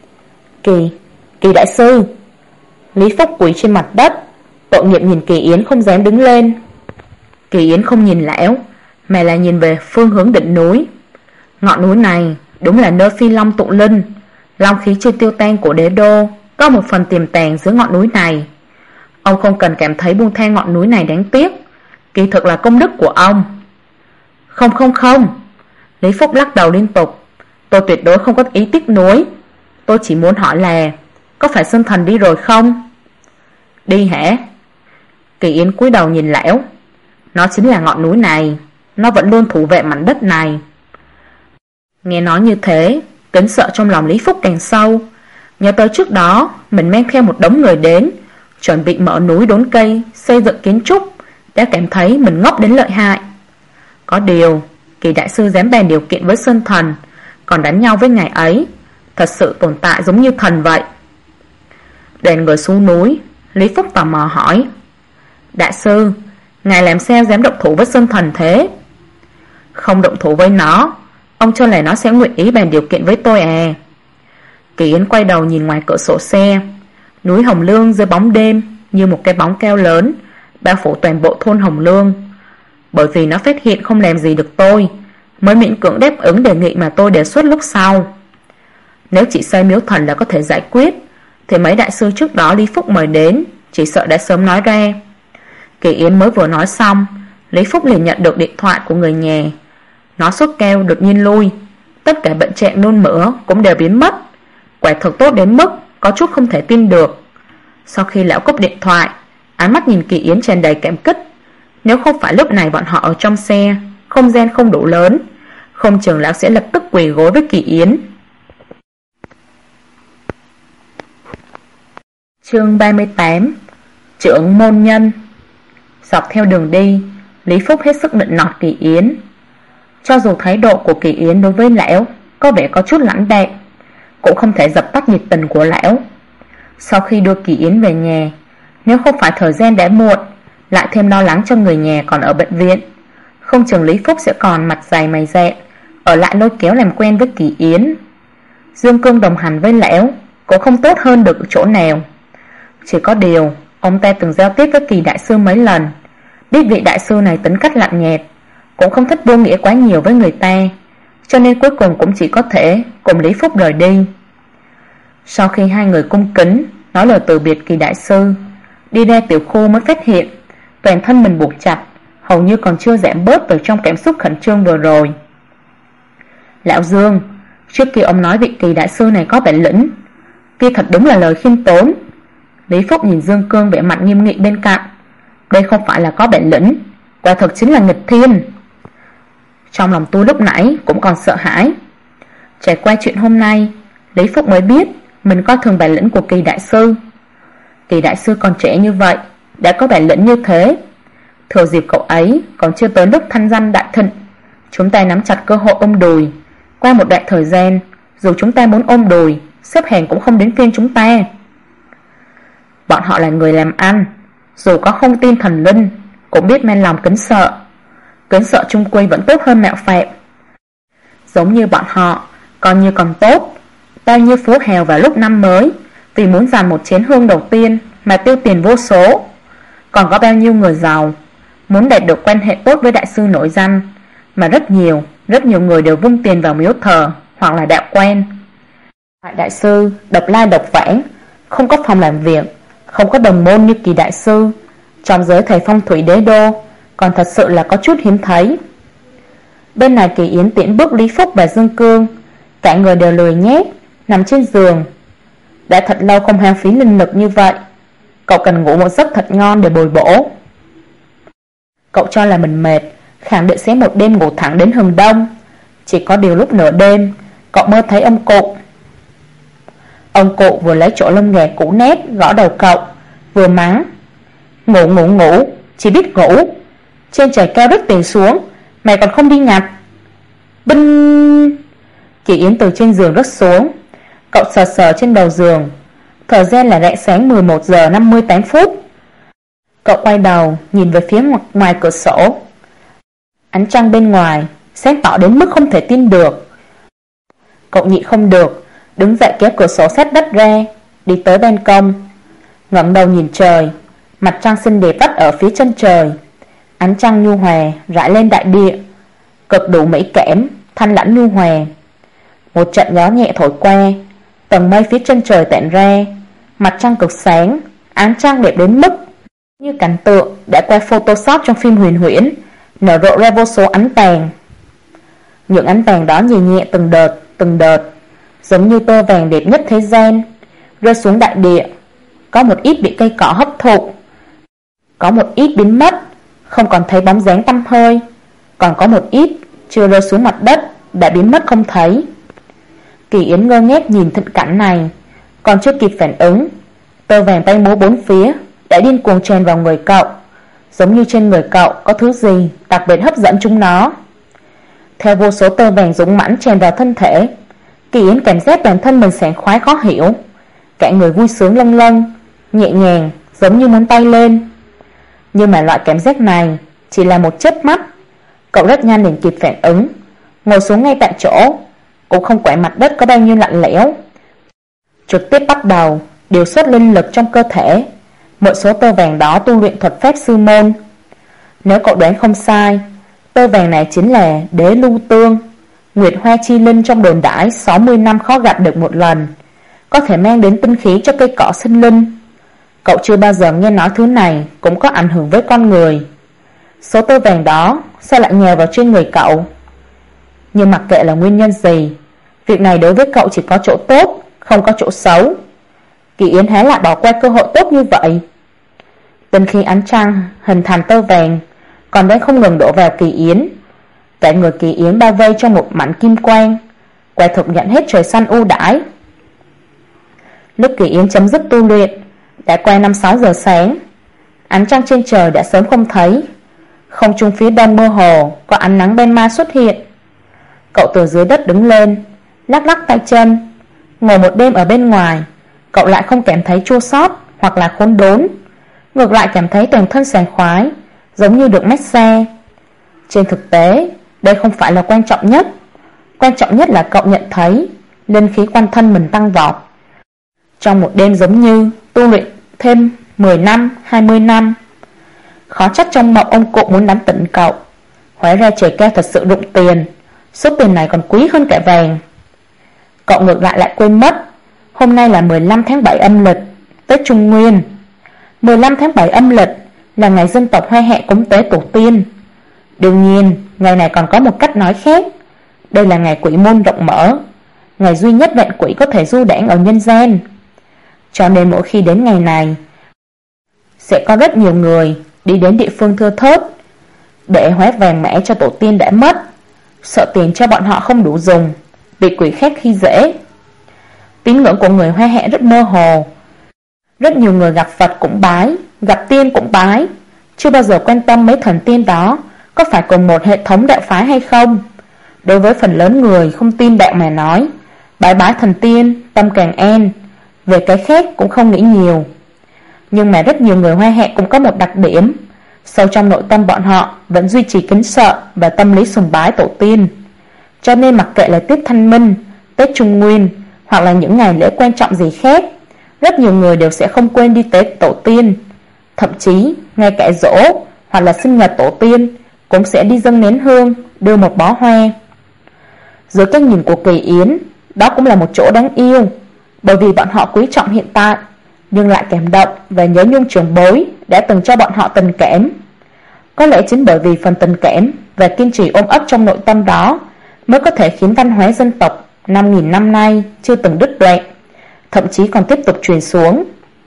Kỳ đại sư. Lý Phúc quỳ trên mặt đất, tội nghiệp nhìn Kỳ Yến không dám đứng lên. Kỳ Yến không nhìn lão, mà là nhìn về phương hướng đỉnh núi. Ngọn núi này đúng là nơi phi long tụ linh, long khí chưa tiêu tan của đế đô có một phần tiềm tàng dưới ngọn núi này. Ông không cần cảm thấy buông tha ngọn núi này đáng tiếc, kỳ thực là công đức của ông. Không. Lý Phúc lắc đầu liên tục. Tôi tuyệt đối không có ý tiếc nuối. Tôi chỉ muốn hỏi là có phải Sơn Thần đi rồi không? Đi hả? Kỳ Yến cúi đầu nhìn lão. Nó chính là ngọn núi này, nó vẫn luôn thủ vệ mảnh đất này. Nghe nói như thế, kính sợ trong lòng Lý Phúc càng sâu. Nhớ tới trước đó mình mang theo một đống người đến, chuẩn bị mở núi đốn cây, xây dựng kiến trúc, đã cảm thấy mình ngốc đến lợi hại. Có điều Kỳ đại sư dám bàn điều kiện với Sơn Thần, còn đánh nhau với ngài ấy, thật sự tồn tại giống như thần vậy. Đoàn người xuống núi, Lý Phúc tò mò hỏi: Đại sư, ngài làm sao dám động thủ với Sơn Thần thế? Không động thủ với nó, ông cho là nó sẽ nguyện ý bàn điều kiện với tôi à? Kỳ Yến quay đầu nhìn ngoài cửa sổ xe. Núi Hồng Lương dưới bóng đêm như một cái bóng keo lớn, bao phủ toàn bộ thôn Hồng Lương. Bởi vì nó phát hiện không làm gì được tôi, mới miễn cưỡng đáp ứng đề nghị mà tôi đề xuất lúc sau. Nếu chỉ xây miếu thần là có thể giải quyết, thì mấy đại sư trước đó Lý Phúc mời đến chỉ sợ đã sớm nói ra. Kỳ Yến mới vừa nói xong, Lý Phúc liền nhận được điện thoại của người nhà. Nó sốt cao đột nhiên lui, tất cả bệnh trạng nôn mửa cũng đều biến mất. Quả thực tốt đến mức có chút không thể tin được. Sau khi lão cúp điện thoại, ánh mắt nhìn Kỳ Yến tràn đầy cảm kích. Nếu không phải lúc này bọn họ ở trong xe, không gian không đủ lớn, không chừng lão sẽ lập tức quỳ gối với Kỳ Yến. Chương 38. Trưởng môn nhân. Dọc theo đường đi, Lý Phúc hết sức nịnh nọt Kỳ Yến. Cho dù thái độ của Kỳ Yến đối với lão có vẻ có chút lãnh đạm, cũng không thể dập tắt nhiệt tình của lão. Sau khi đưa Kỳ Yến về nhà, nếu không phải thời gian đã muộn, lại thêm lo lắng cho người nhà còn ở bệnh viện, không chừng Lý Phúc sẽ còn mặt dày mày dạn ở lại lôi kéo làm quen với Kỳ Yến. Dương Cương đồng hành với lão cũng không tốt hơn được chỗ nào. Chỉ có điều ông ta từng giao tiếp với Kỳ đại sư mấy lần, biết vị đại sư này tính cách lạnh nhạt, cũng không thích vô nghĩa quá nhiều với người ta, cho nên cuối cùng cũng chỉ có thể cùng Lý Phúc rời đi. Sau khi hai người cung kính nói lời từ biệt Kỳ đại sư, đi ra tiểu khu mới phát hiện toàn thân mình buộc chặt, hầu như còn chưa giảm bớt từ trong cảm xúc khẩn trương vừa rồi. Lão Dương, trước kia ông nói vị Kỳ đại sư này có bản lĩnh, kia thật đúng là lời khiêm tốn. Lý Phúc nhìn Dương Cương vẻ mặt nghiêm nghị bên cạnh. Đây không phải là có bản lĩnh, quả thực chính là nghịch thiên. Trong lòng tôi lúc nãy cũng còn sợ hãi. Trải qua chuyện hôm nay, Lý Phúc mới biết mình coi thường bản lĩnh của Kỳ đại sư. Kỳ đại sư còn trẻ như vậy đã có bản lĩnh như thế. Thừa dịp cậu ấy còn chưa tới lúc thanh danh đại thịnh, chúng ta nắm chặt cơ hội ôm đùi. Qua một đoạn thời gian, dù chúng ta muốn ôm đùi, xếp hàng cũng không đến phiên chúng ta. Bọn họ là người làm ăn, dù có không tin thần linh, cũng biết men lòng kính sợ. Kính sợ chung quy vẫn tốt hơn mạo phạm. Giống như bọn họ, còn như còn tốt. Bao nhiêu phú hào vào lúc năm mới vì muốn giành một chén hương đầu tiên mà tiêu tiền vô số. Còn có bao nhiêu người giàu muốn đạt được quan hệ tốt với đại sư nổi danh, mà rất nhiều người đều vung tiền vào miếu thờ hoặc là đạo quan. Đại sư độc lai độc vãng, không có phòng làm việc, không có đồng môn như Kỳ đại sư, trong giới thầy phong thủy đế đô còn thật sự là có chút hiếm thấy. Bên này Kỳ Yến tiễn bước Lý Phúc và Dương Cương, cả người đều lười nhác nằm trên giường. Đã thật lâu không hao phí linh lực như vậy, cậu cần ngủ một giấc thật ngon để bồi bổ. Cậu cho là mình mệt, khẳng định sẽ một đêm ngủ thẳng đến hừng đông. Chỉ có điều lúc nửa đêm, cậu mơ thấy ông cụ. Ông cụ vừa lấy chỗ lông gà cũ nét gõ đầu cậu, vừa mắng: Ngủ, chỉ biết ngủ. Trên trời cao đất tiền xuống, mày còn không đi nhặt. Binh! Kỳ Yến từ trên giường rớt xuống. Cậu sờ sờ trên đầu giường. Thời gian là rạng sáng 11 giờ 58 phút. Cậu quay đầu nhìn về phía ngoài cửa sổ. Ánh trăng bên ngoài sáng tỏ đến mức không thể tin được. Cậu nhịn không được, đứng dậy kéo cửa sổ sát đất ra, đi tới ban công, ngẩng đầu nhìn trời. Mặt trăng xinh đẹp vắt ở phía chân trời. Ánh trăng nhu hòa rải lên đại địa, cực đủ mỹ cảm, thanh lãnh nhu hòa. Một trận gió nhẹ thổi qua, tầng mây phía chân trời tản ra. Mặt trăng cực sáng, ánh trăng đẹp đến mức như cảnh tượng đã qua Photoshop trong phim huyền huyễn, nở rộ ra vô số ánh vàng. Những ánh vàng đó nhẹ nhẹ từng đợt, giống như tơ vàng đẹp nhất thế gian, rơi xuống đại địa. Có một ít bị cây cỏ hấp thụ, có một ít biến mất, không còn thấy bóng dáng tăm hơi, còn có một ít chưa rơi xuống mặt đất đã biến mất không thấy. Kỳ Yến ngơ ngác nhìn thịnh cảnh này, còn chưa kịp phản ứng, tơ vàng bay múa bốn phía đã điên cuồng tràn vào người cậu, giống như trên người cậu có thứ gì đặc biệt hấp dẫn chúng nó. Theo vô số tơ vàng dũng mãnh tràn vào thân thể, Kỳ Yến cảm giác toàn thân mình sảng khoái khó hiểu, cả người vui sướng lâng lâng, nhẹ nhàng, giống như muốn bay lên. Nhưng mà loại cảm giác này chỉ là một chớp mắt. Cậu rất nhanh liền kịp phản ứng, ngồi xuống ngay tại chỗ, cũng không quản mặt đất có bao nhiêu lạnh lẽo, trực tiếp bắt đầu điều xuất linh lực trong cơ thể, mượn số tơ vàng đó tu luyện thuật pháp sư môn. Nếu cậu đoán không sai, tơ vàng này chính là Đế Lưu Tương, Nguyệt Hoa Chi Linh trong đồn đãi 60 năm khó gặp được một lần, có thể mang đến tinh khí cho cây cỏ sinh linh. Cậu chưa bao giờ nghe nói thứ này cũng có ảnh hưởng với con người. Số tơ vàng đó sao lại nhào vào trên người cậu? Nhưng mặc kệ là nguyên nhân gì, việc này đối với cậu chỉ có chỗ tốt, không có chỗ xấu. Kỳ Yến há lại bỏ qua cơ hội tốt như vậy. Tinh khí ánh trăng hình thành tơ vàng còn đang không ngừng đổ vào Kỳ Yến. Cả người Kỳ Yến bao vây trong một mảnh kim quang, quả thực nhận hết trời xanh ưu đãi. Lúc Kỳ Yến chấm dứt tu luyện đã qua 5-6 giờ sáng. Ánh trăng trên trời đã sớm không thấy, không trung phía đông mơ hồ có ánh nắng bên mai xuất hiện. Cậu từ dưới đất đứng lên, lắc lắc tay chân. Ngồi một đêm ở bên ngoài, cậu lại không cảm thấy chua xót hoặc là khốn đốn, ngược lại cảm thấy toàn thân sảng khoái, giống như được massage. Trên thực tế, đây không phải là quan trọng nhất. Quan trọng nhất là cậu nhận thấy linh khí quanh thân mình tăng vọt. Trong một đêm giống như tu luyện thêm 10 năm, 20 năm. Khó trách trong mộng ông cụ muốn đánh tỉnh cậu. Hóa ra trời cao thật sự đụng tiền, số tiền này còn quý hơn cả vàng. Cậu ngược lại quên mất, Hôm nay là 15 tháng 7 âm lịch, Tết Trung Nguyên. 15 tháng 7 âm lịch là ngày dân tộc Hoa Hạ cúng tế tổ tiên. Đương nhiên, ngày này còn có một cách nói khác. Đây là ngày quỷ môn rộng mở, ngày duy nhất vạn quỷ có thể du đãng ở nhân gian. Cho nên mỗi khi đến ngày này, sẽ có rất nhiều người đi đến địa phương thưa thớt để hóa vàng mã cho tổ tiên đã mất, sợ tiền cho bọn họ không đủ dùng, bị quỷ khác khi dễ. Tín ngưỡng của người Hoa Hạ rất mơ hồ. Rất nhiều người gặp Phật cũng bái, gặp tiên cũng bái, chưa bao giờ quan tâm mấy thần tiên đó có phải cùng một hệ thống đạo phái hay không. Đối với phần lớn người không tin đạo mà nói, bái bái thần tiên, tâm càng an, về cái khác cũng không nghĩ nhiều. Nhưng mà rất nhiều người Hoa Hạ cũng có một đặc điểm, sâu trong nội tâm bọn họ vẫn duy trì kính sợ và tâm lý sùng bái tổ tiên. Cho nên mặc kệ là Tết Thanh Minh, Tết Trung Nguyên hoặc là những ngày lễ quan trọng gì khác, rất nhiều người đều sẽ không quên đi tế tổ tiên. Thậm chí ngay cả giỗ hoặc là sinh nhật tổ tiên cũng sẽ đi dâng nén hương, đưa một bó hoa. Dưới cái nhìn của Kỳ Yến, đó cũng là một chỗ đáng yêu, bởi vì bọn họ quý trọng hiện tại, nhưng lại cảm động và nhớ nhung trưởng bối đã từng cho bọn họ tình cảm. Có lẽ chính bởi vì phần tình cảm và kiên trì ôm ấp trong nội tâm đó mới có thể khiến văn hóa dân tộc 5.000 năm nay chưa từng đứt đoạn, thậm chí còn tiếp tục truyền xuống.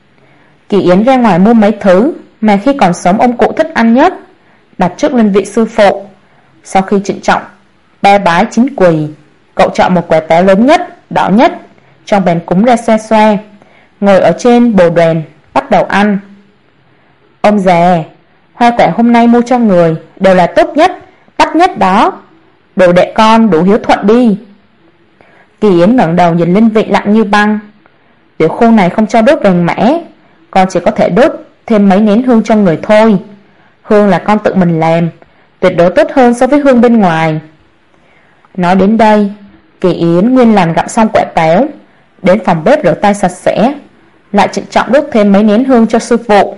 Kỳ Yến ra ngoài mua mấy thứ mà khi còn sống ông cụ thích ăn nhất, đặt trước lên vị sư phụ. Sau khi trịnh trọng ba bái 9 quỳ, cậu chọn một quả táo lớn nhất, đỏ nhất trong bàn cúng ra xoa xoa, ngồi ở trên bồ đoàn bắt đầu ăn. Ông già, hoa quả hôm nay mua cho người đều là tốt nhất, đắt nhất đó, đồ đệ con đủ hiếu thuận đi. Kỳ Yến ngẩng đầu nhìn linh vị lặng như băng. Tiểu khu này không cho đốt vàng mã, con chỉ có thể đốt thêm mấy nén hương cho người thôi. Hương là con tự mình làm, tuyệt đối tốt hơn so với hương bên ngoài. Nói đến đây, Kỳ Yến nguyên lành gặm xong quả táo, đến phòng bếp rửa tay sạch sẽ, lại trịnh trọng đốt thêm mấy nén hương cho sư phụ.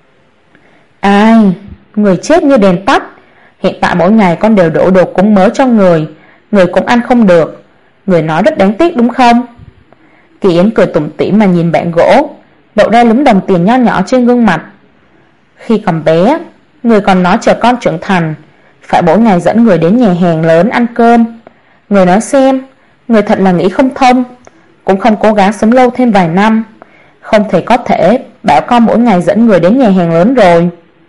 Ai, người chết như đèn tắt. Hiện tại mỗi ngày con đều đổ đồ cúng mới cho người cũng ăn không được. Người nói rất đáng tiếc đúng không? Kỳ Yến cười tủm tỉm mà nhìn bạn gỗ, lộ ra lúm đồng tiền nho nhỏ trên gương mặt. Khi còn bé, người còn nói chờ con trưởng thành phải mỗi ngày dẫn người đến nhà hàng lớn ăn cơm. Người nói xem, người thật là nghĩ không thông, cũng không cố gắng sống lâu thêm vài năm, không thể có thể bảo con mỗi ngày dẫn người đến nhà hàng lớn rồi.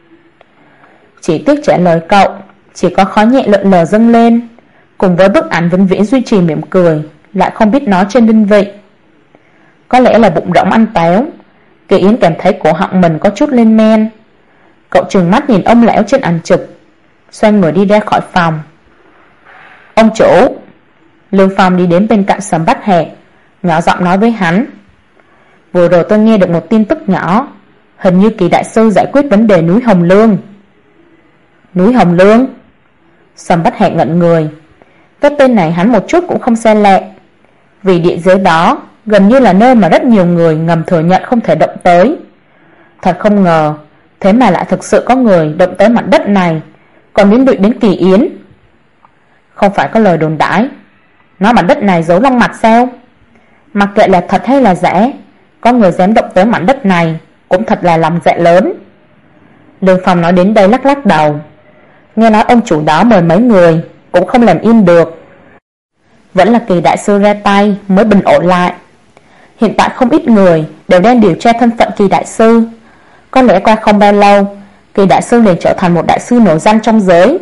Chỉ tiếc trả lời cậu chỉ có khói nhẹ lượn lờ dâng lên, cùng với bức ảnh vĩnh viễn duy trì mỉm cười, lại không biết nói trên linh vị. Có lẽ là bụng rỗng ăn táo, Kỳ Yến cảm thấy cổ họng mình có chút lên men. Cậu trừng mắt nhìn ông lão trên ảnh chụp, xoay người đi ra khỏi phòng. Ông chủ. Lương Phong đi đến bên cạnh Sầm Bách Hạc, nhỏ giọng nói với hắn. Vừa rồi tôi nghe được một tin tức nhỏ, hình như Kỳ đại sư giải quyết vấn đề núi Hồng Lương. Núi Hồng Lương? Sầm Bách Hạc ngẩn người. Cái tên này hắn một chút cũng không xa lạ, vì địa giới đó gần như là nơi mà rất nhiều người ngầm thừa nhận không thể động tới. Thật không ngờ, thế mà lại thực sự có người động tới mặt đất này, còn liên lụy đến Kỳ Yến. Không phải có lời đồn đãi nói mặt đất này giấu long mạch sao? Mặc kệ là thật hay là giả, có người dám động tới mặt đất này cũng thật là lòng dạ lớn. Lương Phong nói đến đây lắc lắc đầu. Nghe nói ông chủ đó mời mấy người cũng không làm yên được, vẫn là Kỳ đại sư ra tay mới bình ổn lại. Hiện tại không ít người đều đang điều tra thân phận Kỳ đại sư. Có lẽ qua không bao lâu, Kỳ đại sư liền trở thành một đại sư nổi danh trong giới.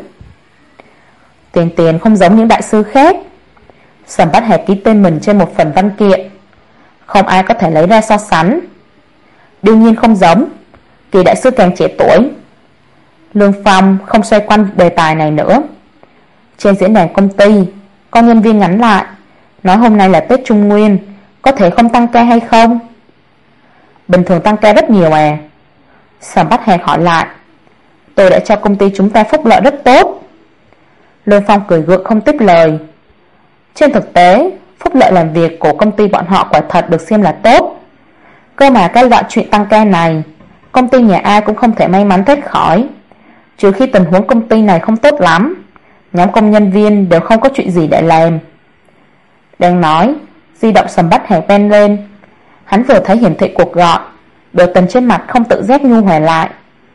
Tiền không giống những đại sư khác. Sầm Bách Hạc ký tên mình trên một phần văn kiện, không ai có thể lấy ra so sánh. Đương nhiên không giống, Kỳ đại sư càng trẻ tuổi. Lương Phong không xoay quanh đề tài này nữa. Trên diễn đàn công ty, con nhân viên nhắn lại, nói hôm nay là Tết Trung Nguyên, có thể không tăng ca hay không? Bình thường tăng ca rất nhiều à? Sầm Bách Hạc hỏi lại. Tôi đã cho công ty chúng ta phúc lợi rất tốt. Lương Phong cười gượng không tiếp lời. Trên thực tế, phúc lợi làm việc của công ty bọn họ quả thật được xem là tốt. Cơ mà cái loại chuyện tăng ca này, công ty nhà ai cũng không thể may mắn thoát khỏi. Trừ khi tình huống công ty này không tốt lắm, nhóm công nhân viên đều không có chuyện gì để làm. Đang nói, di động Sầm Bách Hạc vang lên. Hắn vừa thấy hiển thị cuộc gọi, biểu tình trên mặt không tự giác nhu hòa lại.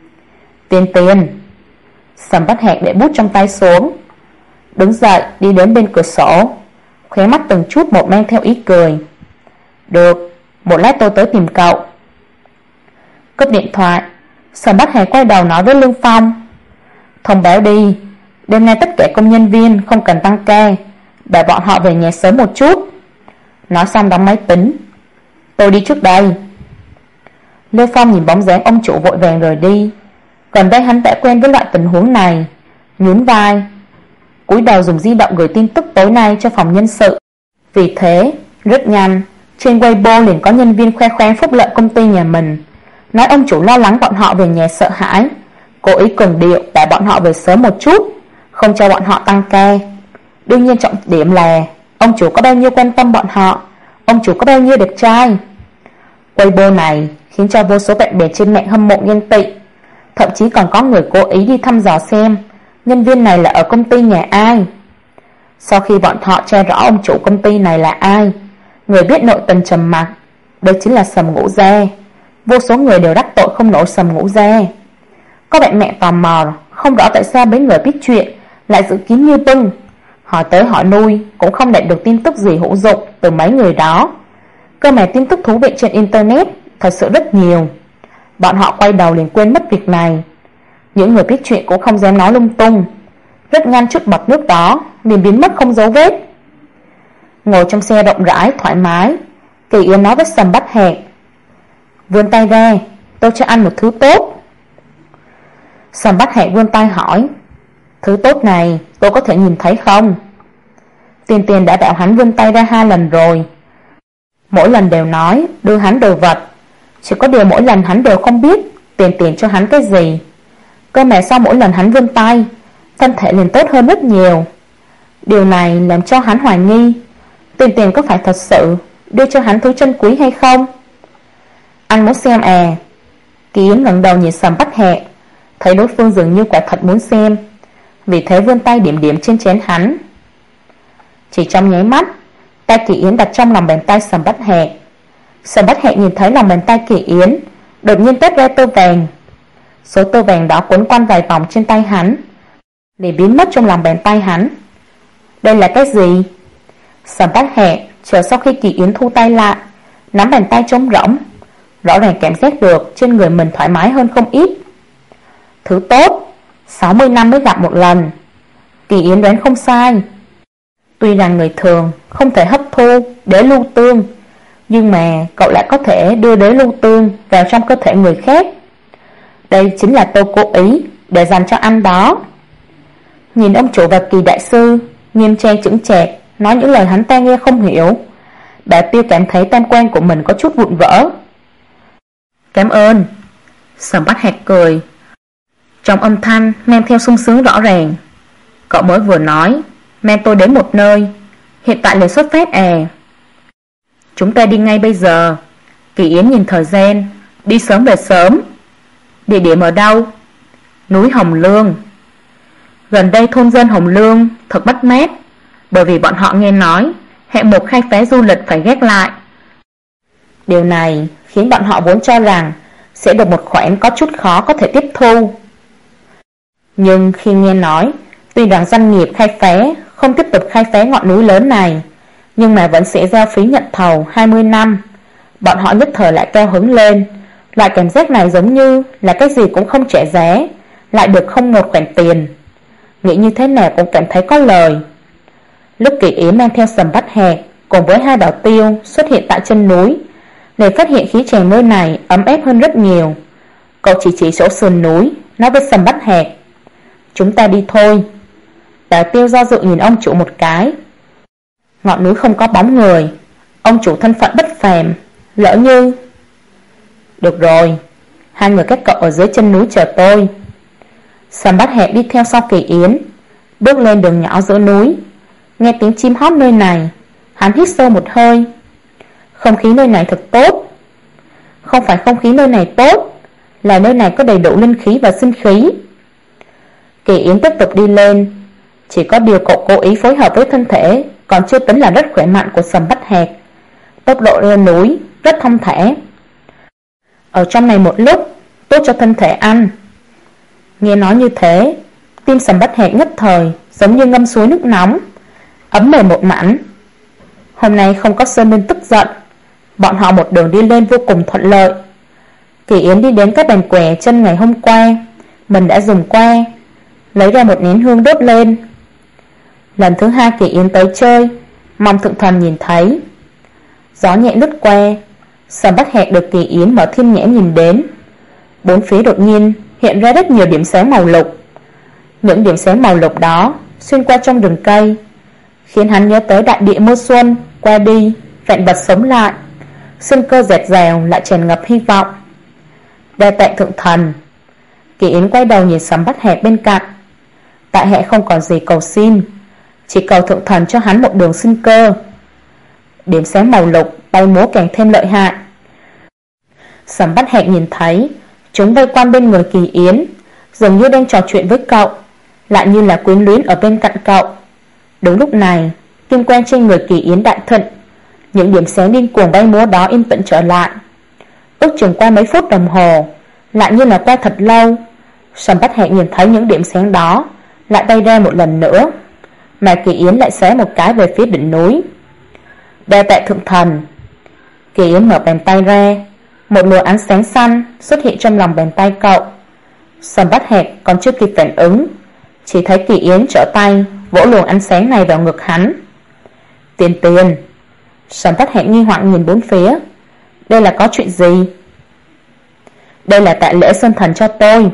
Tiền. Sầm Bách Hạc để bút trong tay xuống, đứng dậy đi đến bên cửa sổ, khóe mắt từng chút một mang theo ý cười. Được, một lát tôi tới tìm cậu. Cúp điện thoại, Sầm Bách Hạc quay đầu nói với Lương Phong. Thông báo đi, đêm nay tất cả công nhân viên không cần tăng ca, để bọn họ về nhà sớm một chút. Nói xong đóng máy tính. Tôi đi trước đây. Lương Phong nhìn bóng dáng ông chủ vội vàng rời đi. Gần đây hắn đã quen với loại tình huống này, nhún vai, cúi đầu dùng di động gửi tin tức tối nay cho phòng nhân sự. Vì thế, rất nhanh, trên Weibo liền có nhân viên khoe khoang phúc lợi công ty nhà mình, nói ông chủ lo lắng bọn họ về nhà sợ hãi, cố ý cường điệu để bọn họ về sớm một chút, không cho bọn họ tăng ca. Đương nhiên trọng điểm là ông chủ có bao nhiêu quan tâm bọn họ, ông chủ có bao nhiêu đẹp trai. Weibo này khiến cho vô số bạn bè trên mạng hâm mộ ghen tị, thậm chí còn có người cố ý đi thăm dò xem nhân viên này là ở công ty nhà ai. Sau khi bọn họ tra rõ ông chủ công ty này là ai, người biết nội tình trầm mặc, đây chính là Sầm Ngũ Gia. Vô số người đều đắc tội không nổi Sầm Ngũ Gia. Có bạn mẹ tò mò không rõ tại sao mấy người biết chuyện lại giữ kín như bưng, hỏi tới hỏi lui cũng không đạt được tin tức gì hữu dụng từ mấy người đó. Cơ mà tin tức thú vị trên internet thật sự rất nhiều. Bọn họ quay đầu liền quên mất việc này. Những người biết chuyện cũng không dám nói lung tung. Rất nhanh chút bọt nước đó liền biến mất không dấu vết. Ngồi trong xe rộng rãi thoải mái, Kỳ Yến nói với Sầm Bách Hạc. Vươn tay ra, tôi cho ăn một thứ tốt. Sầm Bách Hạc vươn tay hỏi. Thứ tốt này tôi có thể nhìn thấy không? Tiền đã bảo hắn vươn tay ra 2 lần rồi. Mỗi lần đều nói đưa hắn đồ vật, chỉ có điều mỗi lần hắn đều không biết tiền cho hắn cái gì. Cơ mà sau mỗi lần hắn vươn tay, thân thể liền tốt hơn rất nhiều. Điều này làm cho hắn hoài nghi Tiền có phải thật sự đưa cho hắn thứ chân quý hay không. Anh muốn xem à? Kỳ Yến ngẩng đầu nhìn Sầm Bách Hạc, thấy đối phương dường như quả thật muốn xem, vì thế vươn tay điểm điểm trên trán hắn. Chỉ trong nháy mắt, tay Kỳ Yến đặt trong lòng bàn tay Sầm Bách Hạc. Sầm Bách Hạc nhìn thấy lòng bàn tay Kỳ Yến đột nhiên toát ra tơ vàng. Số tơ vàng đó quấn quanh vài vòng trên tay hắn, để biến mất trong lòng bàn tay hắn. Đây là cái gì? Sầm Bách Hạc chờ sau khi Kỳ Yến thu tay lại, nắm bàn tay trống rỗng, rõ ràng cảm giác được trên người mình thoải mái hơn không ít. Thứ tốt, 60 năm mới gặp một lần. Kỳ Yến đoán không sai. Tuy rằng người thường không thể hấp thu đế lưu tương, nhưng mà cậu lại có thể đưa đế lưu tương vào trong cơ thể người khác. Đây chính là tôi cố ý để dành cho anh đó. Nhìn ông chủ và Kỳ đại sư nghiêm trang chững chạc nói những lời hắn ta nghe không hiểu, Bà Tiêu cảm thấy tam quan của mình có chút vụn vỡ. Cảm ơn. Sầm Bách Hạc cười, trong âm thanh mang theo sung sướng rõ ràng. Cậu mới vừa nói mang tôi đến một nơi, hiện tại liền xuất phát à? Chúng ta đi ngay bây giờ. Kỳ Yến nhìn thời gian, đi sớm về sớm. Địa điểm ở đâu? Núi Hồng Lương. Gần đây thôn dân Hồng Lương thật mất mát, bởi vì bọn họ nghe nói hạng mục khai phá du lịch phải gác lại. Điều này khiến bọn họ vốn cho rằng sẽ được một khoản có chút khó có thể tiếp thu. Nhưng khi nghe nói tuy rằng doanh nghiệp khai phá không tiếp tục khai phá ngọn núi lớn này, nhưng mà vẫn sẽ giao phí nhận thầu 20 năm, bọn họ nhất thời lại cao hứng lên. Loại cảm giác này giống như là cái gì cũng không trả giá, lại được không một khoản tiền. Nghĩ như thế nào cũng cảm thấy có lời. Lúc Kỳ Yến mang theo Sầm Bách Hạc cùng với hai bảo tiêu xuất hiện tại chân núi, để phát hiện khí chàng nơi này ấm áp hơn rất nhiều. Cậu chỉ chỗ sườn núi, nói với Sầm Bách Hạc. Chúng ta đi thôi. Bảo tiêu do dự nhìn ông chủ một cái. Ngọn núi không có bóng người, ông chủ thân phận bất phàm, lỡ như... Được rồi, hai người các cậu ở dưới chân núi chờ tôi. Sầm Bách Hạc đi theo sau Kỳ Yến, bước lên đường nhỏ giữa núi. Nghe tiếng chim hót nơi này, hắn hít sâu một hơi. Không khí nơi này thật tốt. Không phải không khí nơi này tốt, là nơi này có đầy đủ linh khí và sinh khí. Kỳ Yến tiếp tục đi lên. Chỉ có điều cậu cố ý phối hợp với thân thể còn chưa tính là rất khỏe mạnh của Sầm Bách Hạc. Tốc độ lên núi rất thông thả. Ở trong này một lúc, tốt cho thân thể ăn. Nghe nói như thế, tim Sầm Bách Hạc nhất thời giống như ngâm suối nước nóng, ấm mềm một mảnh. Hôm nay không có Sơn Linh tức giận, bọn họ một đường đi lên vô cùng thuận lợi. Kỳ Yến đi đến cái bàn quẻ chân ngày hôm qua mình đã dùng qua, lấy ra một nén hương đốt lên. Lần thứ hai Kỳ Yến tới chơi, mong thượng thần nhìn thấy. Gió nhẹ lướt qua, Sầm Bách Hạc được Kỳ Yến mở thiên nhãn nhìn đến. Bốn phía đột nhiên hiện ra rất nhiều điểm sáng màu lục. Những điểm sáng màu lục đó xuyên qua trong rừng cây, khiến hắn nhớ tới đại địa mưa xuân qua đi, vạn vật sống lại, sinh cơ dạt dào lại tràn ngập hy vọng. Đa tạ thượng thần. Kỳ Yến quay đầu nhìn Sầm Bách Hạc bên cạnh. Tại hạ không còn gì cầu xin, chỉ cầu thượng thần cho hắn một đường sinh cơ. Điểm sáng màu lục bay múa càng thêm lợi hại. Sầm Bách Hạc nhìn thấy chúng vây quanh bên người Kỳ Yến, dường như đang trò chuyện với cậu, lại như là quyến luyến ở bên cạnh cậu. Đúng lúc này, kim quang trên người Kỳ Yến đại thịnh, những điểm sáng điên cuồng bay múa đó yên tĩnh trở lại. Ước chừng qua mấy phút đồng hồ, lại như là qua thật lâu, Sầm Bách Hạc nhìn thấy những điểm sáng đó lại bay ra một lần nữa, mà Kỳ Yến lại xé một cái về phía đỉnh núi. Đa tạ thượng thần. Kỳ Yến mở bàn tay ra, một luồng ánh sáng xanh xuất hiện trong lòng bàn tay cậu. Sầm Bách Hạc còn chưa kịp phản ứng, chỉ thấy Kỳ Yến trở tay vỗ luồng ánh sáng này vào ngực hắn. Tiền tiền. Sầm Bách Hạc nghi hoặc nhìn bốn phía. Đây là có chuyện gì? Đây là tạ lễ sơn thần cho tôi.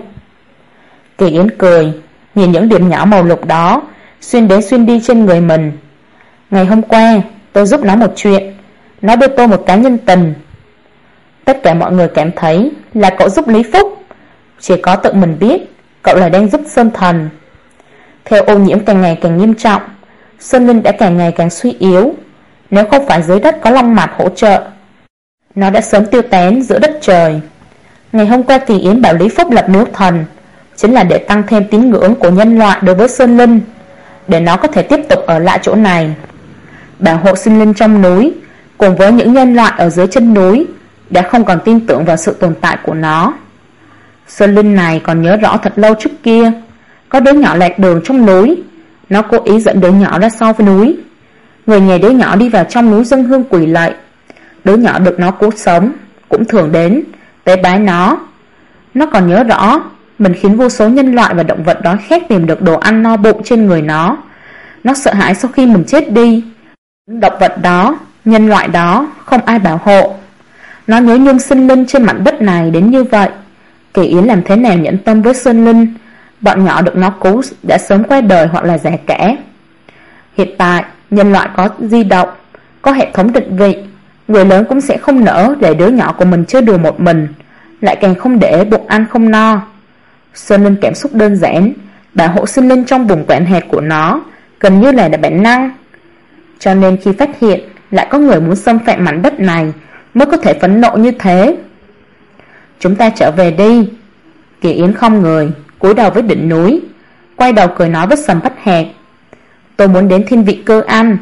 Kỳ Yến cười, nhìn những điểm nhỏ màu lục đó xuyên đến xuyên đi trên người mình. Ngày hôm qua tôi giúp nó một chuyện, nó đưa tôi một cái nhân tình. Tất cả mọi người cảm thấy là cậu giúp Lý Phúc, chỉ có tự mình biết cậu là đang giúp sơn thần. Theo ô nhiễm càng ngày càng nghiêm trọng, Sơn Linh đã càng ngày càng suy yếu. Nếu không phải dưới đất có long mạch hỗ trợ, nó đã sớm tiêu tán giữa đất trời. Ngày hôm qua Kỳ Yến bảo Lý Phúc lập miếu thần, chính là để tăng thêm tín ngưỡng của nhân loại đối với Sơn Linh, để nó có thể tiếp tục ở lại chỗ này, bảo hộ sinh linh trong núi. Cùng với những nhân loại ở dưới chân núi đã không còn tin tưởng vào sự tồn tại của nó. Sơn Linh này còn nhớ rõ thật lâu trước kia, có đứa nhỏ lạc đường trong núi, nó cố ý dẫn đứa nhỏ ra sau với núi. Người nhà đứa nhỏ đi vào trong núi dâng hương quỳ lạy. Đứa nhỏ được nó cứu sống cũng thường đến tế bái nó. Nó còn nhớ rõ mình khiến vô số nhân loại và động vật đói khát tìm được đồ ăn no bụng trên người nó. Nó sợ hãi sau khi mình chết đi, động vật đó, nhân loại đó không ai bảo hộ. Nó nhớ nhung sinh linh trên mảnh đất này đến như vậy. Kỳ Yến làm thế nào nhẫn tâm với Sơn Linh? Bọn nhỏ được nó cứu đã sớm qua đời hoặc là già cả. Hiện tại nhân loại có di động, có hệ thống định vị, người lớn cũng sẽ không nỡ để đứa nhỏ của mình chơi đùa một mình, lại càng không để bụng ăn không no. Sơn Linh cảm xúc đơn giản, bảo hộ sinh linh trong vùng quản hạt của nó gần như là bản năng. Cho nên khi phát hiện lại có người muốn xâm phạm mảnh đất này mới có thể phẫn nộ như thế. Chúng ta trở về đi. Kỳ Yến không người cúi đầu với đỉnh núi, quay đầu cười nói với Sầm Bách Hạc. Tôi muốn đến thiên vị cơ ăn.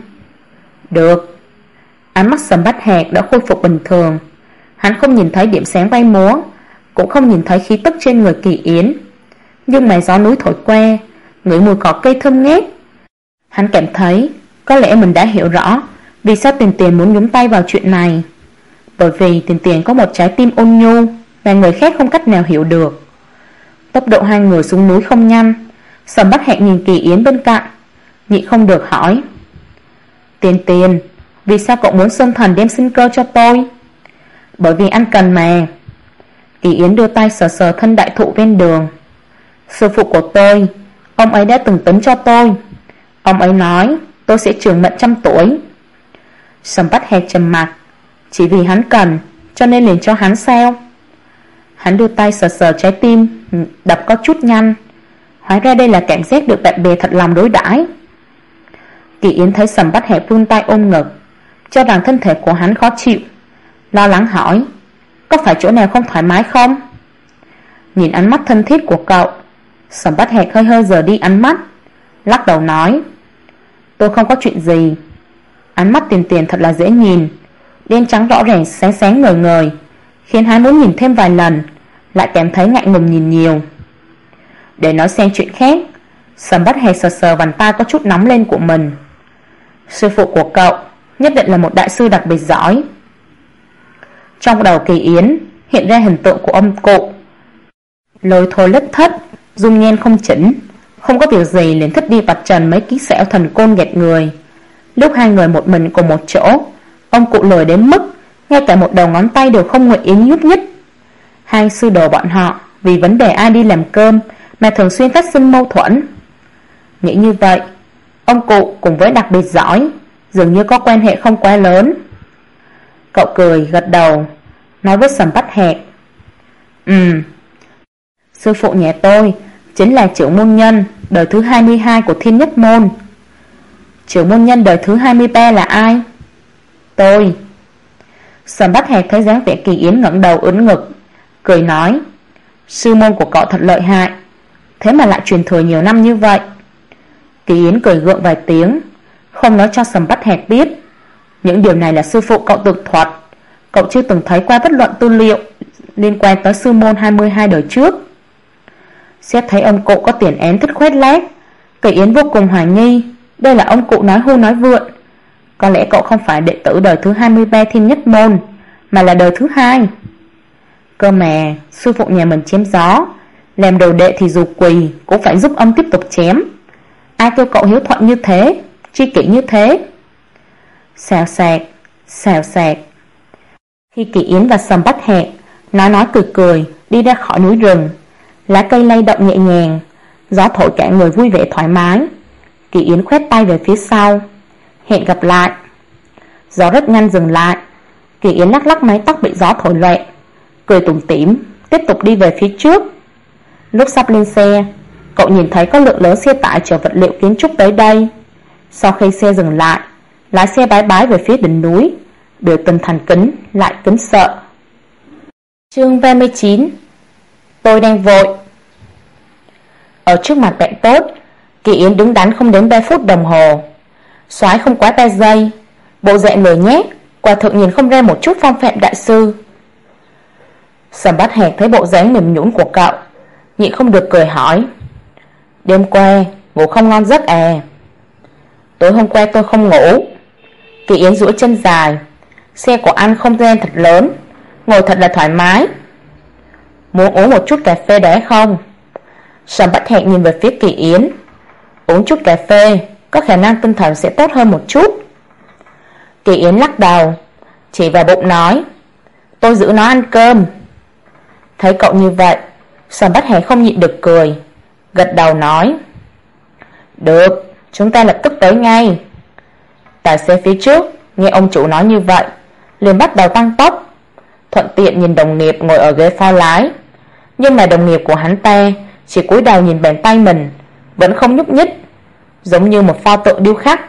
Được. Ánh mắt Sầm Bách Hạc đã khôi phục bình thường. Hắn không nhìn thấy điểm sáng bay múa, cũng không nhìn thấy khí tức trên người Kỳ Yến, nhưng mà gió núi thổi qua, ngửi mùi cỏ cây thơm ngát. Hắn cảm thấy có lẽ mình đã hiểu rõ vì sao Tiền Tiền muốn nhúng tay vào chuyện này. Bởi vì Tiền Tiền có một trái tim ôn nhu mà người khác không cách nào hiểu được. Tốc độ hai người xuống núi không nhanh. Sầm Bách Hạc nhìn Kỳ Yến bên cạnh, nhịn không được hỏi. Tiền Tiền, vì sao cậu muốn sơn thần đem sinh cơ cho tôi? Bởi vì anh cần mà. Kỳ Yến đưa tay sờ sờ thân đại thụ ven đường. Sư phụ của tôi, ông ấy đã từng tính cho tôi. Ông ấy nói tôi sẽ trường mệnh 100 tuổi. Sầm Bách Hạc trầm mặc. Chỉ vì hắn cần cho nên liền cho hắn sao? Hắn đưa tay sờ sờ trái tim đập có chút nhanh. Hóa ra đây là cảm giác được bạn bè thật lòng đối đãi. Kỳ Yến thấy Sầm Bách Hạc vươn tay ôm ngực, cho rằng thân thể của hắn khó chịu, lo lắng hỏi. Có phải chỗ nào không thoải mái không? Nhìn ánh mắt thân thiết của cậu, Sầm Bách Hạc hơi hơi giờ đi ánh mắt, lắc đầu nói. Tôi không có chuyện gì. Ánh mắt Tiền Tiền thật là dễ nhìn, đen trắng rõ ràng sáng sáng ngời ngời, khiến hắn muốn nhìn thêm vài lần, lại cảm thấy ngại ngùng nhìn nhiều. Để nói sang chuyện khác, Sầm Bất Hề sờ sờ bàn tay có chút nóng lên của mình. Sư phụ của cậu nhất định là một đại sư đặc biệt giỏi. Trong đầu Kỳ Yến hiện ra hình tượng của ông cụ, lôi thôi lất thất, dung nhan không chỉnh, không có việc gì liền thích đi vạch trần mấy kỹ xảo thần côn gạt người. Lúc hai người một mình cùng một chỗ, ông cụ lười đến mức ngay cả một đầu ngón tay đều không nguyện ý nhúc nhích. Hai sư đồ bọn họ vì vấn đề ai đi làm cơm mà thường xuyên phát sinh mâu thuẫn. Nghĩ như vậy, ông cụ cùng với đặc biệt giỏi dường như có quan hệ không quá lớn. Cậu cười gật đầu, nói với Sầm Bách Hạc: Sư phụ nhà tôi chính là trưởng môn nhân đời thứ 22 của Thiên Nhất Môn. Trưởng môn nhân đời thứ 23 là ai? Tôi. Sầm Bách Hạc thấy dáng vẻ Kỳ Yến ngẩng đầu ưỡn ngực, cười nói: Sư môn của cậu thật lợi hại, thế mà lại truyền thừa nhiều năm như vậy. Kỳ Yến cười gượng vài tiếng, không nói cho Sầm Bách Hạc biết những điều này là sư phụ cậu tường thuật. Cậu chưa từng thấy qua bất luận tư liệu liên quan tới sư môn 22 đời trước. Xét thấy ông cụ có tiền án thích khoét lác, Kỳ Yến vô cùng hoài nghi đây là ông cụ nói hưu nói vượn. Có lẽ cậu không phải đệ tử đời thứ 23 Thiên Nhất Môn, mà là đời thứ 2. Cơ mà sư phụ nhà mình chém gió, làm đồ đệ thì dù quỳ cũng phải giúp ông tiếp tục chém. Ai kêu cậu hiếu thuận như thế, tri kỷ như thế? Xào xạc, xào xạc. Khi Kỳ Yến và Sầm Bách Hạc nói cười cười đi ra khỏi núi rừng, lá cây lay động nhẹ nhàng, gió thổi cả người vui vẻ thoải mái. Kỳ Yến khoét tay về phía sau: Hẹn gặp lại. Gió rất nhanh dừng lại. Kỳ Yến lắc lắc mái tóc bị gió thổi loạn, cười tủm tỉm tiếp tục đi về phía trước. Lúc sắp lên xe, cậu nhìn thấy có lượng lớn xe tải chở vật liệu kiến trúc tới đây. Sau khi xe dừng lại, lái xe bái bái về phía đỉnh núi, biểu tình thành kính lại kính sợ. Chương 39. Tôi đang vội. Ở trước mặt bạn tốt, Kỳ Yến đứng đắn không đến 3 phút đồng hồ. Soái không quá 3 giây, bộ dạng lười nhác, quả thực nhìn không ra một chút phong phạm đại sư. Sầm Bách Hạc thấy bộ dáng mềm nhũn của cậu, nhịn không được cười hỏi: Đêm qua ngủ không ngon giấc à? Tối hôm qua tôi không ngủ. Kỳ Yến duỗi chân dài: Xe của anh không gian thật lớn, ngồi thật là thoải mái. Muốn uống một chút cà phê đã không? Sầm Bách Hạc nhìn về phía Kỳ Yến: Uống chút cà phê có khả năng tinh thần sẽ tốt hơn một chút. Kỳ Yến lắc đầu, chỉ vào bụng nói: Tôi giữ nó ăn cơm. Thấy cậu như vậy, Sầm Bách Hạc không nhịn được cười, gật đầu nói: Được, chúng ta lập tức tới ngay. Tài xế phía trước nghe ông chủ nói như vậy, liền bắt đầu tăng tốc, thuận tiện nhìn đồng nghiệp ngồi ở ghế phó lái. Nhưng mà đồng nghiệp của hắn ta chỉ cúi đầu nhìn bàn tay mình, vẫn không nhúc nhích, giống như một pho tượng điêu khắc.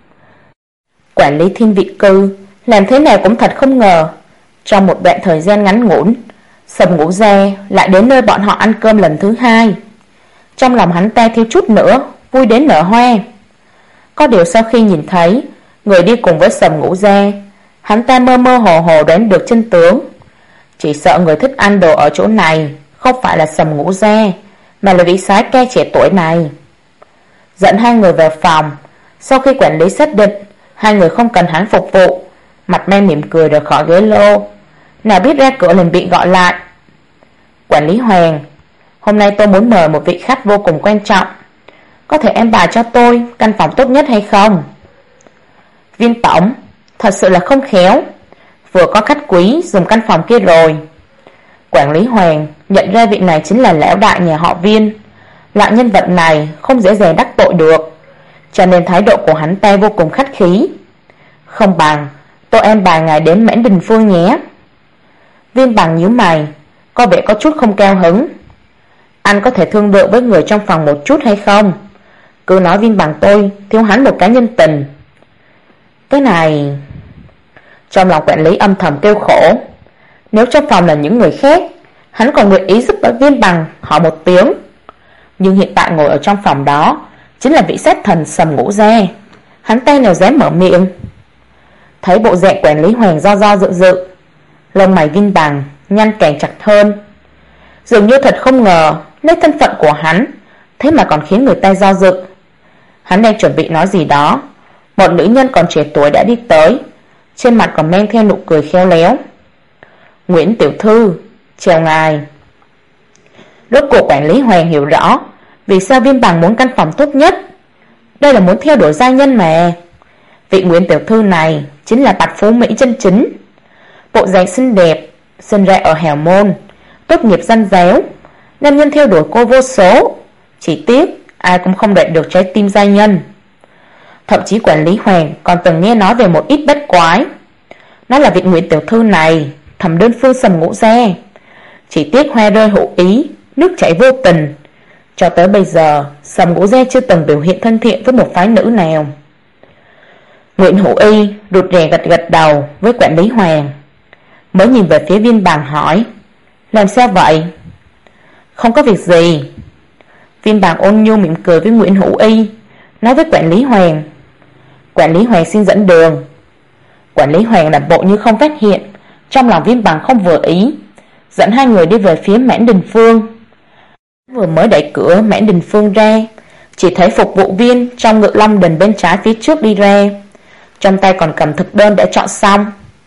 Quản lý Thiên Vị Cư làm thế nào cũng thật không ngờ, trong một đoạn thời gian ngắn ngủn, Sầm Ngũ Gia lại đến nơi bọn họ ăn cơm lần thứ 2. Trong lòng hắn ta thiếu chút nữa vui đến nở hoa. Có điều sau khi nhìn thấy người đi cùng với Sầm Ngũ Gia, hắn ta mơ mơ hồ hồ đoán được chân tướng. Chỉ sợ người thích ăn đồ ở chỗ này không phải là Sầm Ngũ Gia, mà là vị soái ca trẻ tuổi này. Dẫn hai người vào phòng, sau khi quản lý xác định hai người không cần hắn phục vụ, mặt mang mỉm cười rời khỏi ghế lô. Nào biết ra cửa liền bị gọi lại: Quản lý Hoàng, hôm nay tôi muốn mời một vị khách vô cùng quan trọng, có thể em bài cho tôi căn phòng tốt nhất hay không? Viên tổng, thật sự là không khéo, vừa có khách quý dùng căn phòng kia rồi. Quản lý Hoàng nhận ra vị này chính là lão đại nhà họ Viên. Loại nhân vật này không dễ dàng đắc tội được, cho nên thái độ của hắn ta vô cùng khách khí. Không bằng tôi em bài ngài đến Mãn Bình Phương nhé. Viên Bằng nhíu mày, có vẻ có chút không cao hứng. Anh có thể thương lượng với người trong phòng một chút hay không? Cứ nói Viên Bằng tôi thiếu hắn một cái nhân tình. Cái này... Trong lòng quản lý âm thầm kêu khổ. Nếu trong phòng là những người khác, hắn còn nguyện ý giúp đỡ Viên Bằng họ một tiếng. Nhưng hiện tại ngồi ở trong phòng đó chính là vị sát thần Sầm Ngũ Gia, hắn ta nào dám mở miệng. Thấy bộ dạng quản lý Hoàng do dự dự, lông mày Viên Bằng nhăn càng chặt hơn. Dường như thật không ngờ lấy thân phận của hắn thế mà còn khiến người ta do dự. Hắn đang chuẩn bị nói gì đó, một nữ nhân còn trẻ tuổi đã đi tới, trên mặt còn mang theo nụ cười khéo léo. Nguyễn tiểu thư, chào ngài. Rốt cuộc quản lý Hoàng hiểu rõ vì sao Viên Bằng muốn căn phòng tốt nhất. Đây là muốn theo đuổi gia nhân mà. Vị Nguyễn tiểu thư này chính là bạch phú mỹ chân chính. Bộ dạng xinh đẹp, sinh ra ở hào môn, tốt nghiệp danh giáo, nam nhân theo đuổi cô vô số, chỉ tiếc ai cũng không đoạt được trái tim gia nhân. Thậm chí quản lý Hoàng còn từng nghe nói về một ít bách quái. Nó là vị Nguyễn tiểu thư này thẩm đơn phương Sầm Ngũ Gia, chỉ tiếc hoa rơi hữu ý, nước chảy vô tình. Cho tới bây giờ Sầm Ngũ Gia chưa từng biểu hiện thân thiện với một phái nữ nào. Nguyễn Hữu Y rụt rè gật đầu với quản lý Hoàng, mới nhìn về phía Viên Bằng hỏi: làm sao vậy? Không có việc gì. Viên Bằng ôn nhu mỉm cười với Nguyễn Hữu Y, nói với quản lý Hoàng: quản lý Hoàng xin dẫn đường. Quản lý Hoàng làm bộ như không phát hiện, trong lòng Viên Bằng không vừa ý, dẫn hai người đi về phía Mãn Đình Phương. Vừa mới đẩy cửa Mãn Đình Phương ra, chỉ thấy phục vụ viên trong Ngự Long Đình bên trái phía trước đi ra, trong tay còn cầm thực đơn đã chọn xong.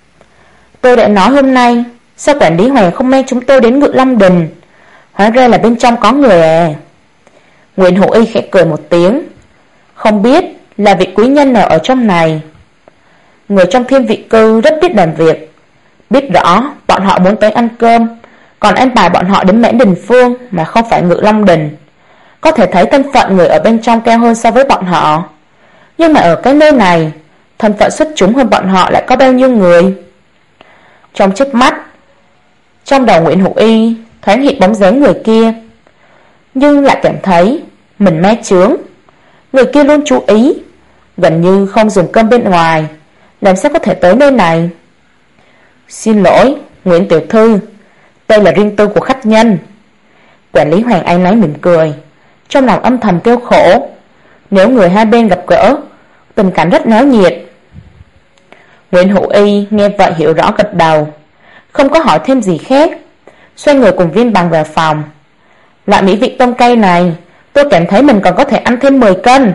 Tôi đã nói hôm nay, sao quản lý Hoàng không mang chúng tôi đến Ngự Long Đình? Hóa ra là bên trong có người à. Nguyễn Hữu Y khẽ cười một tiếng, không biết là vị quý nhân nào ở trong này. Người trong Thiên Vị Cư rất biết làm việc, biết rõ bọn họ muốn tới ăn cơm, còn an bài bọn họ đến Mãn Đình Phương mà không phải Ngự Long Đình. Có thể thấy thân phận người ở bên trong cao hơn so với bọn họ. Nhưng mà ở cái nơi này, thân phận xuất chúng hơn bọn họ lại có bao nhiêu người? Trong chớp mắt, trong đầu Nguyễn Hữu Y thoáng hiện bóng dáng người kia, nhưng lại cảm thấy mình ma chướng. Người kia luôn chú ý, gần như không dùng cơm bên ngoài, làm sao có thể tới nơi này? Xin lỗi, Nguyễn tiểu thư, đây là riêng tư của khách nhân. Quản lý Hoàng áy náy mỉm cười, trong lòng âm thầm kêu khổ. Nếu người hai bên gặp gỡ, tình cảnh rất náo nhiệt. Nguyễn Hữu Y nghe vậy hiểu rõ gật đầu, không có hỏi thêm gì khác, xoay người cùng Viên Bằng vào phòng. Loại mỹ vị tôm cay này, tôi cảm thấy mình còn có thể ăn thêm 10 cân.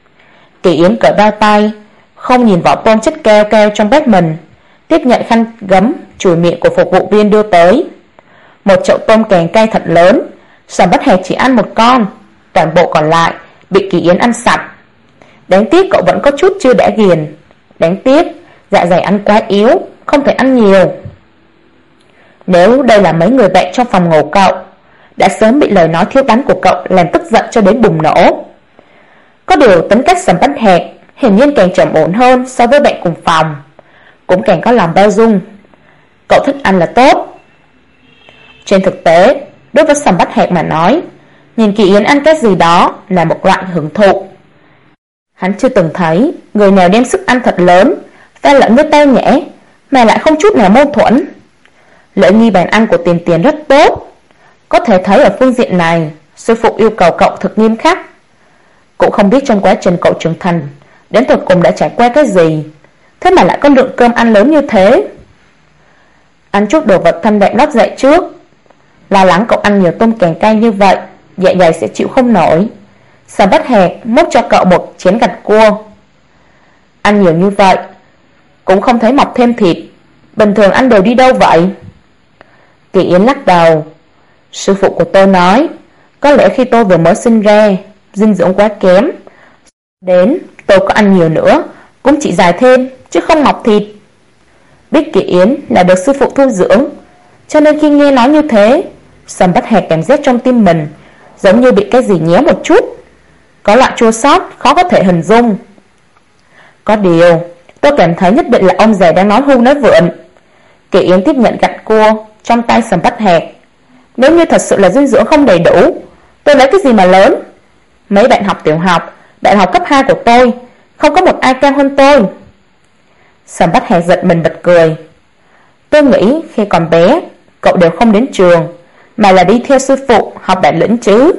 Kỳ Yến cởi bao tay, không nhìn vỏ tôm chất keo keo trong bếp mình, tiếp nhận khăn gấm chùi miệng của phục vụ viên đưa tới. Một chậu tôm càng cay thật lớn, Sầm Bất Hẹt chỉ ăn một con, toàn bộ còn lại bị Kỳ Yến ăn sạch. Đáng tiếc cậu vẫn có chút chưa đã ghiền. Đáng tiếc dạ dày ăn quá yếu, không thể ăn nhiều. Nếu đây là mấy người bạn trong phòng ngủ cậu, đã sớm bị lời nói thiếu đắn của cậu làm tức giận cho đến bùng nổ. Có điều tính cách Sầm Bất Hẹt hiển nhiên càng trầm ổn hơn so với bạn cùng phòng, cũng càng có lòng bao dung. Cậu thích ăn là tốt. Trên thực tế, đối với Sầm Bất Hẹt mà nói, nhìn Kỳ Yến ăn cái gì đó là một loại hưởng thụ. Hắn chưa từng thấy người nào đem sức ăn thật lớn pha lẫn với tao nhã mà lại không chút nào mâu thuẫn. Lễ nghi bàn ăn của Tiền Tiền rất tốt, có thể thấy ở phương diện này sư phụ yêu cầu cậu thực nghiêm khắc. Cũng không biết trong quá trình cậu trưởng thành đến tột cùng đã trải qua cái gì, thế mà lại có lượng cơm ăn lớn như thế. Ăn chút đồ vật thanh đạm lót dạ trước, lo lắng cậu ăn nhiều tôm càng cay như vậy dạ dày sẽ chịu không nổi. Sầm Bất Hẹt múc cho cậu một chén gạch cua. Ăn nhiều như vậy cũng không thấy mọc thêm thịt, bình thường ăn đều đi đâu vậy? Kỳ Yến lắc đầu. Sư phụ của tôi nói, có lẽ khi tôi vừa mới sinh ra, dinh dưỡng quá kém, đến tôi có ăn nhiều nữa cũng chỉ dài thêm chứ không mọc thịt. Biết Kỳ Yến là được sư phụ thu dưỡng, cho nên khi nghe nói như thế, Sầm Bất Hẹt cảm giác trong tim mình giống như bị cái gì nhéo một chút, có loại chua xót khó có thể hình dung. Có điều tôi cảm thấy nhất định là ông già đang nói hưu nói vượn. Kỳ Yến tiếp nhận gạch cua trong tay Sầm Bất Hẹt. Nếu như thật sự là dinh dưỡng không đầy đủ, tôi lấy cái gì mà lớn? Mấy bạn học tiểu học, bạn học cấp 2 của tôi, không có một ai cao hơn tôi. Sầm Bất Hẹt giật mình bật cười. Tôi nghĩ khi còn bé, cậu đều không đến trường, mà là đi theo sư phụ học bản lĩnh chứ.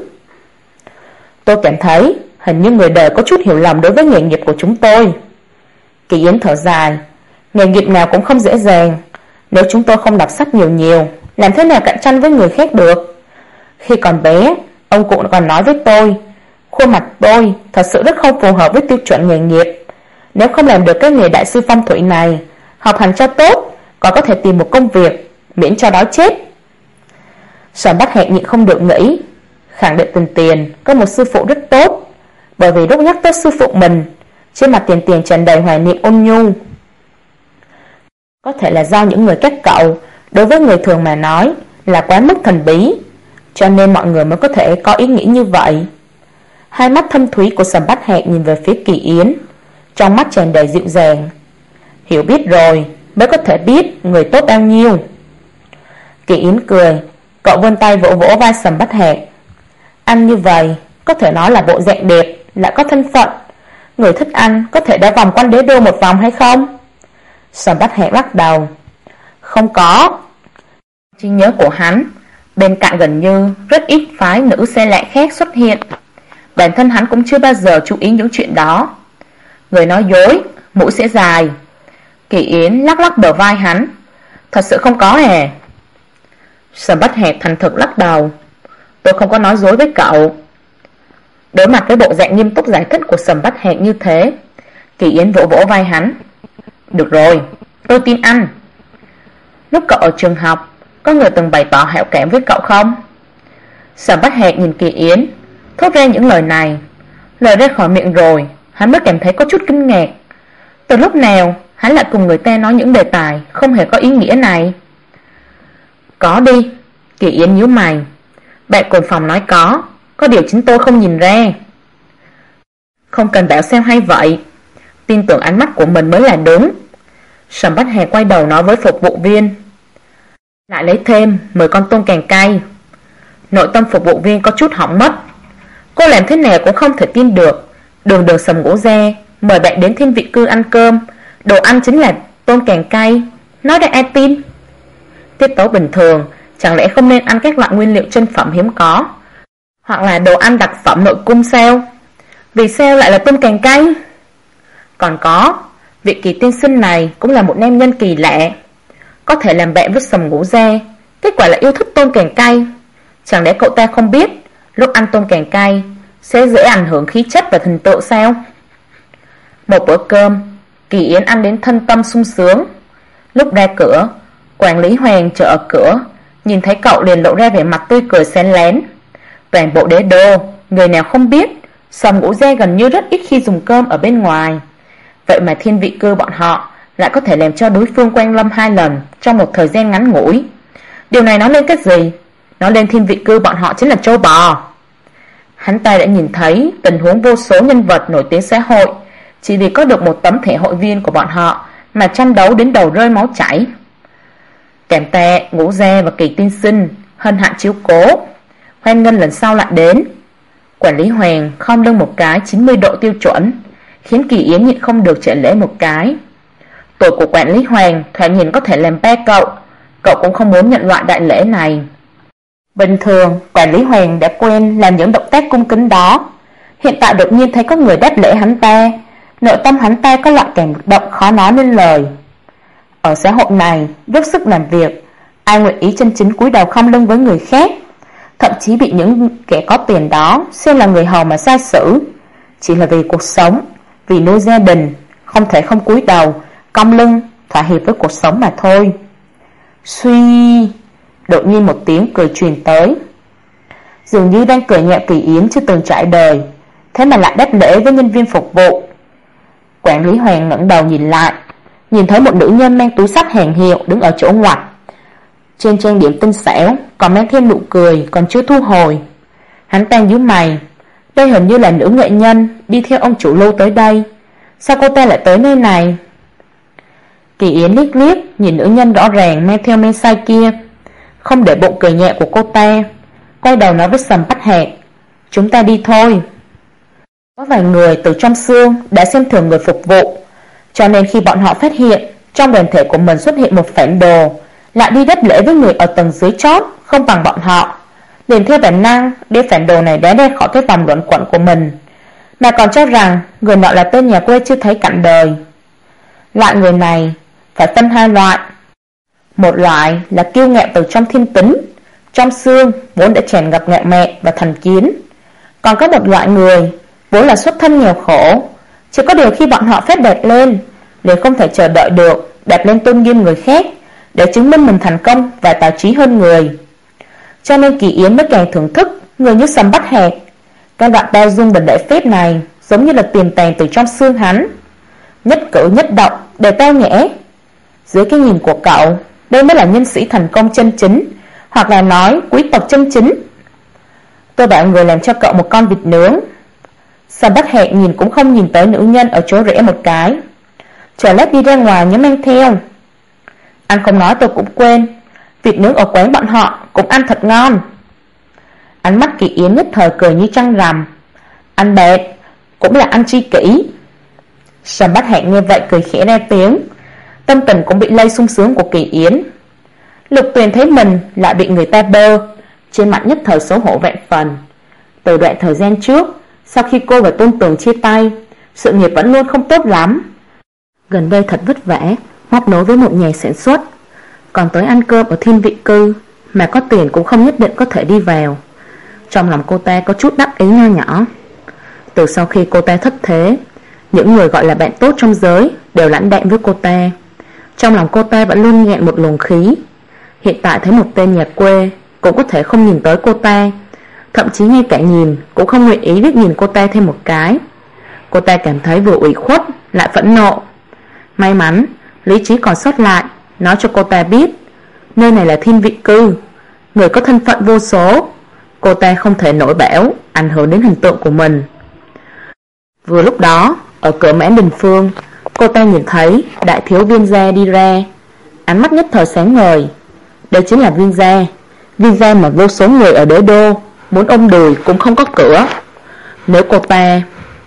Tôi cảm thấy hình như người đời có chút hiểu lầm đối với nghề nghiệp của chúng tôi. Kỳ Yến thở dài, Nghề nghiệp nào cũng không dễ dàng. Nếu chúng tôi không đọc sách nhiều nhiều, làm thế nào cạnh tranh với người khác được? Khi còn bé, ông cụ còn nói với tôi, khuôn mặt tôi thật sự rất không phù hợp với tiêu chuẩn nghề nghiệp. Nếu không làm được cái nghề đại sư phong thủy này, học hành cho tốt, còn có thể tìm một công việc, miễn cho đói chết. Sầm Bách Hạc nhịn không được nghĩ, khẳng định Tiền Tiền có một sư phụ rất tốt, bởi vì lúc nhắc tới sư phụ mình, trên mặt Tiền Tiền tràn đầy hoài niệm ôn nhu. Có thể là do những người các cậu đối với người thường mà nói là quá mức thần bí, cho nên mọi người mới có thể có ý nghĩ như vậy. Hai mắt thâm thúy của Sầm Bách Hạc nhìn về phía Kỳ Yến, trong mắt tràn đầy dịu dàng. Hiểu biết rồi mới có thể biết người tốt bao nhiêu. Kỳ Yến cười, cậu vươn tay vỗ vỗ vai Sầm Bách Hạc. Ăn như vậy có thể nói là bộ dạng đẹp, lại có thân phận. Người thích ăn có thể đã vòng quanh đế đô một vòng hay không? Sầm Bách Hạc lắc đầu. Không có. Trí nhớ của hắn, bên cạnh gần như rất ít phái nữ xe lạ khác xuất hiện. Bản thân hắn cũng chưa bao giờ chú ý những chuyện đó. Người nói dối, mũi sẽ dài. Kỳ Yến lắc lắc bờ vai hắn. Thật sự không có hề. Sầm Bách Hạc thành thực lắc đầu. Tôi không có nói dối với cậu. Đối mặt với bộ dạng nghiêm túc giải thích của Sầm Bách Hạc như thế, Kỳ Yến vỗ vỗ vai hắn. Được rồi, tôi tin anh. Lúc cậu ở trường học, có người từng bày tỏ hảo cảm với cậu không? Sầm Bách Hạc nhìn Kỳ Yến, thốt ra những lời này. Lời ra khỏi miệng rồi, hắn mới cảm thấy có chút kinh ngạc. Từ lúc nào hắn lại cùng người ta nói những đề tài không hề có ý nghĩa này? Có đi. Kỳ Yến nhíu mày. Bạn cùng phòng nói có điều chính tôi không nhìn ra. Không cần bảo sao hay vậy, tin tưởng ánh mắt của mình mới là đúng. Sầm Bách Hạc quay đầu nói với phục vụ viên. Lại lấy thêm 10 con tôm càng cay. Nội tâm phục vụ viên có chút hỏng mất. Cô làm thế nào cũng không thể tin được, đường đường Sầm Ngũ Gia mời bạn đến Thiên Vị Cư ăn cơm, đồ ăn chính là tôm càng cay. Nói ra ai tin? Tiết tấu bình thường chẳng lẽ không nên ăn các loại nguyên liệu chân phẩm hiếm có, hoặc là đồ ăn đặc phẩm nội cung sao? Vì sao lại là tôm càng cay? Còn có, vị Kỳ tiên sinh này cũng là một nam nhân kỳ lạ, có thể làm bạn với Sầm Ngũ Gia, kết quả là yêu thích tôm càng cay. Chẳng lẽ cậu ta không biết lúc ăn tôm càng cay sẽ dễ ảnh hưởng khí chất và thần tượng sao? Một bữa cơm, Kỳ Yến ăn đến thân tâm sung sướng. Lúc ra cửa, quản lý Hoàng chờ ở cửa, nhìn thấy cậu liền lộ ra vẻ mặt tươi cười xén lén. Toàn bộ đế đô, người nào không biết Sầm Ngũ Gia gần như rất ít khi dùng cơm ở bên ngoài. Vậy mà Thiên Vị Cư bọn họ lại có thể làm cho đối phương quang lâm 2 lần trong một thời gian ngắn ngủi. Điều này nói lên cái gì? Nói lên Thiên Vị Cư bọn họ chính là trâu bò. Hắn ta đã nhìn thấy tình huống vô số nhân vật nổi tiếng xã hội chỉ vì có được một tấm thẻ hội viên của bọn họ mà tranh đấu đến đầu rơi máu chảy. Cảm tạ Ngũ Gia và Kỳ tiên sinh hân hạnh chiếu cố, hoan nghênh lần sau lại đến. Quản lý Hoàng khom lưng một cái 90 độ tiêu chuẩn, khiến Kỳ Yến nhịn không được trả lễ một cái. Tuổi của quản lý Hoàng thoạt nhìn có thể làm ba cậu cũng không muốn nhận loại đại lễ này. Bình thường quản lý Hoàng đã quen làm những động tác cung kính đó, hiện tại đột nhiên thấy có người đáp lễ hắn ta, nội tâm hắn ta có loại cảm động khó nói nên lời. Ở xã hội này, dốc sức làm việc, ai nguyện ý chân chính cúi đầu khom lưng với người khác, thậm chí bị những kẻ có tiền đó xem là người hầu mà sai xử, chỉ là vì cuộc sống, vì nuôi gia đình, không thể không cúi đầu cong lưng thỏa hiệp với cuộc sống mà thôi. Suy, đột nhiên một tiếng cười truyền tới, dường như đang cười nhẹ. Kỳ Yến chưa từng trải đời, thế mà lại đáp lễ với nhân viên phục vụ. Quản lý Hoàng ngẩng đầu nhìn lại, nhìn thấy một nữ nhân mang túi xách hàng hiệu đứng ở chỗ ngoặt, trên trang điểm tinh xảo còn mang thêm nụ cười còn chưa thu hồi. Hắn ta nhíu mày, đây hình như là nữ nghệ nhân đi theo ông chủ lâu tới đây, sao cô ta lại tới nơi này? Kỳ Yến liếc liếc nhìn nữ nhân rõ ràng mang theo men say kia, không để bụng cười nhẹ của cô ta, quay đầu nói với Sầm Bách Hạc, chúng ta đi thôi. Có vài người từ trong xương đã xem thường người phục vụ, cho nên khi bọn họ phát hiện trong đoàn thể của mình xuất hiện một phản đồ lại đi đáp lễ với người ở tầng dưới chót không bằng bọn họ, liền theo bản năng đưa phản đồ này đá ra khỏi cái vòng luẩn quẩn của mình, mà còn cho rằng người nọ là tên nhà quê chưa thấy cạnh đời. Loại người này phải phân hai loại. Một loại là kiêu ngạo từ trong thiên tính, trong xương vốn đã tràn ngập ngạo mạn và thành kiến. Còn có một loại người vốn là xuất thân nghèo khổ, chỉ có điều khi bọn họ phát đạt lên liền không thể chờ đợi được đạp lên tôn nghiêm người khác để chứng minh mình thành công và tài trí hơn người. Cho nên Kỳ Yến mới càng thưởng thức người như Sầm Bách Hạc. Cái đoạn bao dung và lễ phép này giống như là tiềm tàng từ trong xương hắn, nhất cử nhất động đều tao nhã. Dưới cái nhìn của cậu, đây mới là nhân sĩ thành công chân chính, hoặc là nói quý tộc chân chính. Tôi bảo người làm cho cậu một con vịt nướng. Sầm Bách Hạc nhìn cũng không nhìn tới nữ nhân ở chỗ rẽ một cái. Chờ lát đi ra ngoài nhớ mang theo. Anh không nói tôi cũng quên, vịt nướng ở quán bọn họ cũng ăn thật ngon. Ánh mắt Kỳ Yến nhất thời cười như trăng rằm. Anh bẹt, cũng là ăn chi kỷ. Sầm Bách Hạc nghe vậy cười khẽ ra tiếng, tâm tình cũng bị lây sung sướng của Kỳ Yến. Lục Tuyền thấy mình lại bị người ta bơ, trên mặt nhất thời xấu hổ vạn phần. Từ đoạn thời gian trước, sau khi cô và Tôn Tường chia tay, sự nghiệp vẫn luôn không tốt lắm. Gần đây thật vất vả móc nối với một nhà sản xuất, còn tới ăn cơm ở thiên vị cư mà có tiền cũng không nhất định có thể đi vào. Trong lòng cô ta có chút đắc ý nho nhỏ. Từ sau khi cô ta thất thế, những người gọi là bạn tốt trong giới đều lãnh đạm với cô ta. Trong lòng cô ta vẫn luôn nghẹn một luồng khí. Hiện tại thấy một tên nhà quê cũng có thể không nhìn tới cô ta, thậm chí ngay cả nhìn cũng không nguyện ý liếc nhìn cô ta thêm một cái. Cô ta cảm thấy vừa ủy khuất lại phẫn nộ. May mắn lý trí còn sót lại nói cho cô ta biết nơi này là thiên vị cư, người có thân phận vô số. Cô ta không thể nổi bão ảnh hưởng đến hình tượng của mình. Vừa lúc đó ở cửa Mãn Đình Phương, cô ta nhìn thấy đại thiếu Viên gia đi ra, ánh mắt nhất thời sáng ngời. Đây chính là Viên gia mà vô số người ở đế đô muốn ôm đùi cũng không có cửa. Nếu cô ta...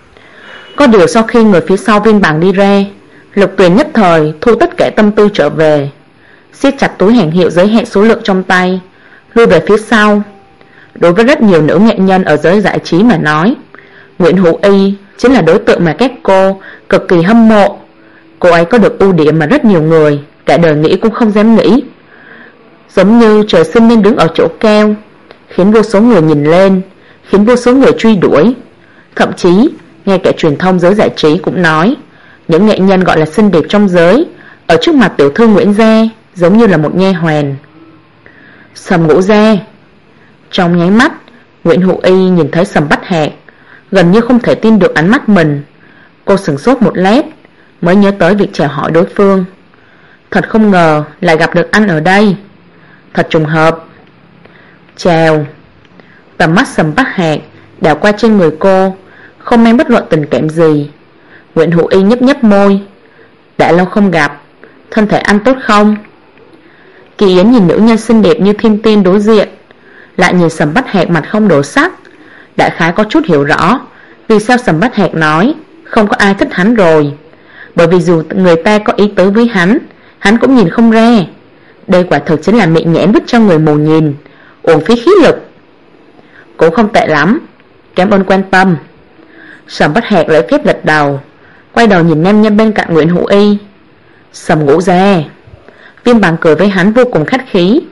Có điều sau khi người phía sau Viên Bằng đi ra, Lục Tuyền nhất thời thu tất cả tâm tư trở về, siết chặt túi hàng hiệu giới hạn số lượng trong tay, lui về phía sau. Đối với rất nhiều nữ nghệ nhân ở giới giải trí mà nói, Nguyễn Hữu Y chính là đối tượng mà các cô cực kỳ hâm mộ. Cô ấy có được ưu điểm mà rất nhiều người cả đời nghĩ cũng không dám nghĩ. Giống như trời sinh nên đứng ở chỗ cao, khiến vô số người nhìn lên, khiến vô số người truy đuổi. Thậm chí ngay cả truyền thông giới giải trí cũng nói, những nghệ nhân gọi là xinh đẹp trong giới ở trước mặt tiểu thư Nguyễn gia giống như là một nha hoàn. Sầm Ngũ gia. Trong nháy mắt, Nguyễn Hữu Y nhìn thấy Sầm Bách Hạc, gần như không thể tin được ánh mắt mình. Cô sửng sốt một lát mới nhớ tới việc chào hỏi đối phương. Thật không ngờ lại gặp được anh ở đây, thật trùng hợp. Chào. Tầm mắt Sầm Bách Hạc đảo qua trên người cô, không mang bất luận tình cảm gì. Nguyễn Hữu Y nhấp nhấp môi. Đã lâu không gặp, thân thể anh tốt không? Kỳ Yến nhìn nữ nhân xinh đẹp như thiên tiên đối diện, lại nhìn Sầm Bách Hạc mặt không đổi sắc. Đại khái có chút hiểu rõ vì sao Sầm Bách Hạc nói không có ai thích hắn rồi. Bởi vì dù người ta có ý tứ với hắn cũng nhìn không ra. Đây quả thực chính là mị nhãn vứt cho người mù nhìn, uổng phí khí lực. Cũng không tệ lắm, cảm ơn quan tâm. Sầm Bách Hạc lễ phép gật đầu, quay đầu nhìn nam nhân bên cạnh Nguyễn Hữu Y. Sầm Ngũ gia. Viên Bằng cười với hắn vô cùng khách khí,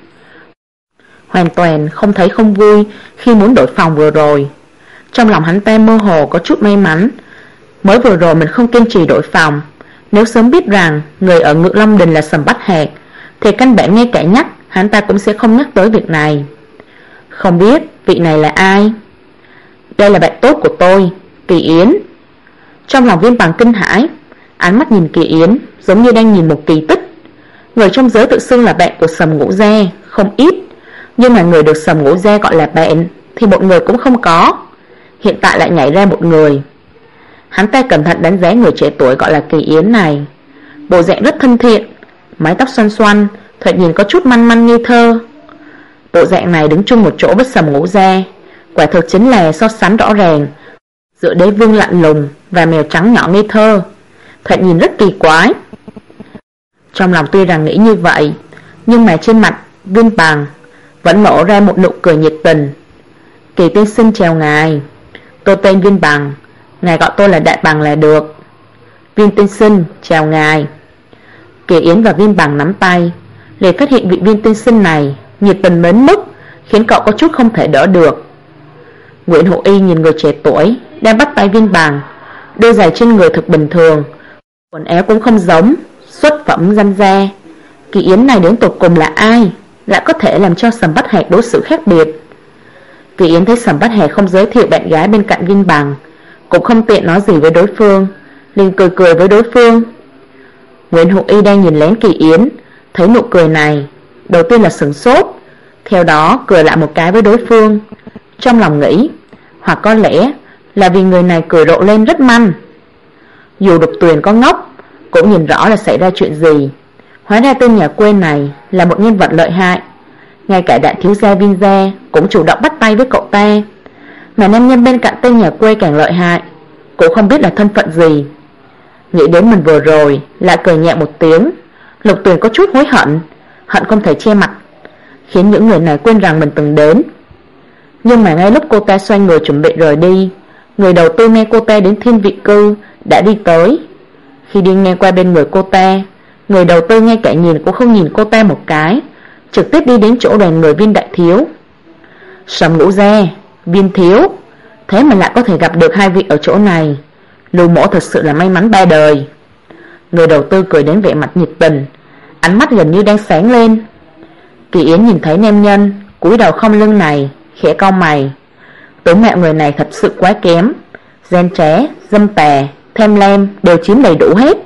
hoàn toàn không thấy không vui khi muốn đổi phòng vừa rồi. Trong lòng hắn ta mơ hồ có chút may mắn, mới vừa rồi mình không kiên trì đổi phòng. Nếu sớm biết rằng người ở Ngự Long Đình là Sầm Bách Hạc thì căn bản ngay cả nhắc hắn ta cũng sẽ không nhắc tới việc này. Không biết vị này là ai? Đây là bạn tốt của tôi, Kỳ Yến. Trong lòng Viên Bằng kinh hãi, ánh mắt nhìn Kỳ Yến giống như đang nhìn một kỳ tích. Người trong giới tự xưng là bạn của Sầm Ngũ gia không ít, nhưng mà người được Sầm Ngũ gia gọi là bạn thì một người cũng không có. Hiện tại lại nhảy ra một người. Hắn ta cẩn thận đánh giá người trẻ tuổi gọi là Kỳ Yến này. Bộ dạng rất thân thiện, mái tóc xoăn xoăn, thoạt nhìn có chút măn măn ngây thơ. Bộ dạng này đứng chung một chỗ với Sầm Ngũ gia, quả thực chính là so sánh rõ ràng giữa đế vương lạnh lùng và mèo trắng nhỏ ngây thơ, thoạt nhìn rất kỳ quái. Trong lòng tuy rằng nghĩ như vậy, nhưng mà trên mặt Viên Bằng vẫn lộ ra một nụ cười nhiệt tình. Kỳ tiên sinh chào ngài, tôi tên Viên Bằng, ngài gọi tôi là Đại Bằng là được. Viên tiên sinh chào ngài. Kỳ Yến và Viên Bằng nắm tay, liền phát hiện vị Viên tiên sinh này nhiệt tình đến mức khiến cậu có chút không thể đỡ được. Nguyễn Hữu Y nhìn người trẻ tuổi đang bắt tay Viên Bằng, đôi giày trên người thực bình thường, quần áo cũng không giống xuất phẩm danh gia. Kỳ Yến này đến tột cùng là ai, lại có thể làm cho Sầm Bát Hạc đối xử khác biệt? Kỳ Yến thấy Sầm Bát Hạc không giới thiệu bạn gái bên cạnh Viên Bằng, cũng không tiện nói gì với đối phương, liền cười cười với đối phương. Nguyễn Hữu Y đang nhìn lén Kỳ Yến, thấy nụ cười này, đầu tiên là sửng sốt, theo đó cười lại một cái với đối phương, trong lòng nghĩ, hoặc có lẽ là vì người này cười rộ lên rất manh. Dù Đục Tuyền có ngốc, cũng nhìn rõ là xảy ra chuyện gì. Hóa ra tên nhà quê này là một nhân vật lợi hại, ngay cả đại thiếu gia Viên gia cũng chủ động bắt tay với cậu ta. Mà nam nhân bên cạnh tên nhà quê càng lợi hại, cũng không biết là thân phận gì. Nghĩ đến mình vừa rồi lại cười nhẹ một tiếng, Lục Tuyền có chút hối hận, hận không thể che mặt, khiến những người này quên rằng mình từng đến. Nhưng mà ngay lúc cô ta xoay người chuẩn bị rời đi, người đầu tư nghe cô ta đến Thiên Vị Cư đã đi tới. Khi đi ngang qua bên người cô ta, người đầu tư ngay cả nhìn cũng không nhìn cô ta một cái, trực tiếp đi đến chỗ đoàn người Viên đại thiếu. Sầm Ngũ Gia, Viên thiếu, thế mà lại có thể gặp được hai vị ở chỗ này, Lưu mỗ thật sự là may mắn ba đời. Người đầu tư cười đến vẻ mặt nhiệt tình, ánh mắt gần như đang sáng lên. Kỳ Yến nhìn thấy nam nhân cúi đầu không lưng này, khẽ cau mày. Tướng mạo người này thật sự quá kém, gian trá, dâm tà, tham lam đều chiếm đầy đủ hết.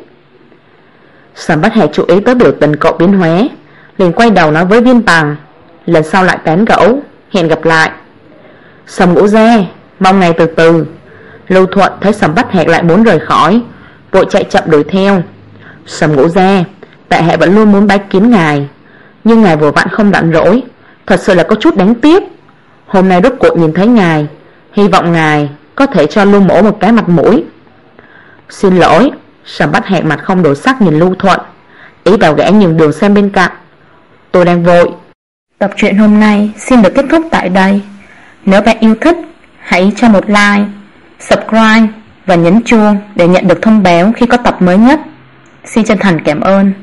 Sầm Bát Hạc chú ý tới biểu tình cậu biến hóa, liền quay đầu nói với Viên Bằng, lần sau lại tán gẫu, hẹn gặp lại. Sầm Ngũ Gia, mong ngày từ từ. Lưu Thuận thấy Sầm Bát Hạc lại muốn rời khỏi, vội chạy chậm đuổi theo. Sầm Ngũ Gia, tại hạ vẫn luôn muốn bái kiến ngài, nhưng ngài vừa vặn không rảnh rỗi, thật sự là có chút đáng tiếc. Hôm nay rốt cuộc nhìn thấy ngài, hy vọng ngài có thể cho Lưu mỗ một cái mặt mũi. Xin lỗi. Sầm Bát Hạc mặt không đổi sắc nhìn Lưu Thuận, ý bảo gã nhường đường sang bên cạnh. Tôi đang vội. Tập truyện hôm nay xin được kết thúc tại đây. Nếu bạn yêu thích, hãy cho một like, subscribe và nhấn chuông để nhận được thông báo khi có tập mới nhất. Xin chân thành cảm ơn.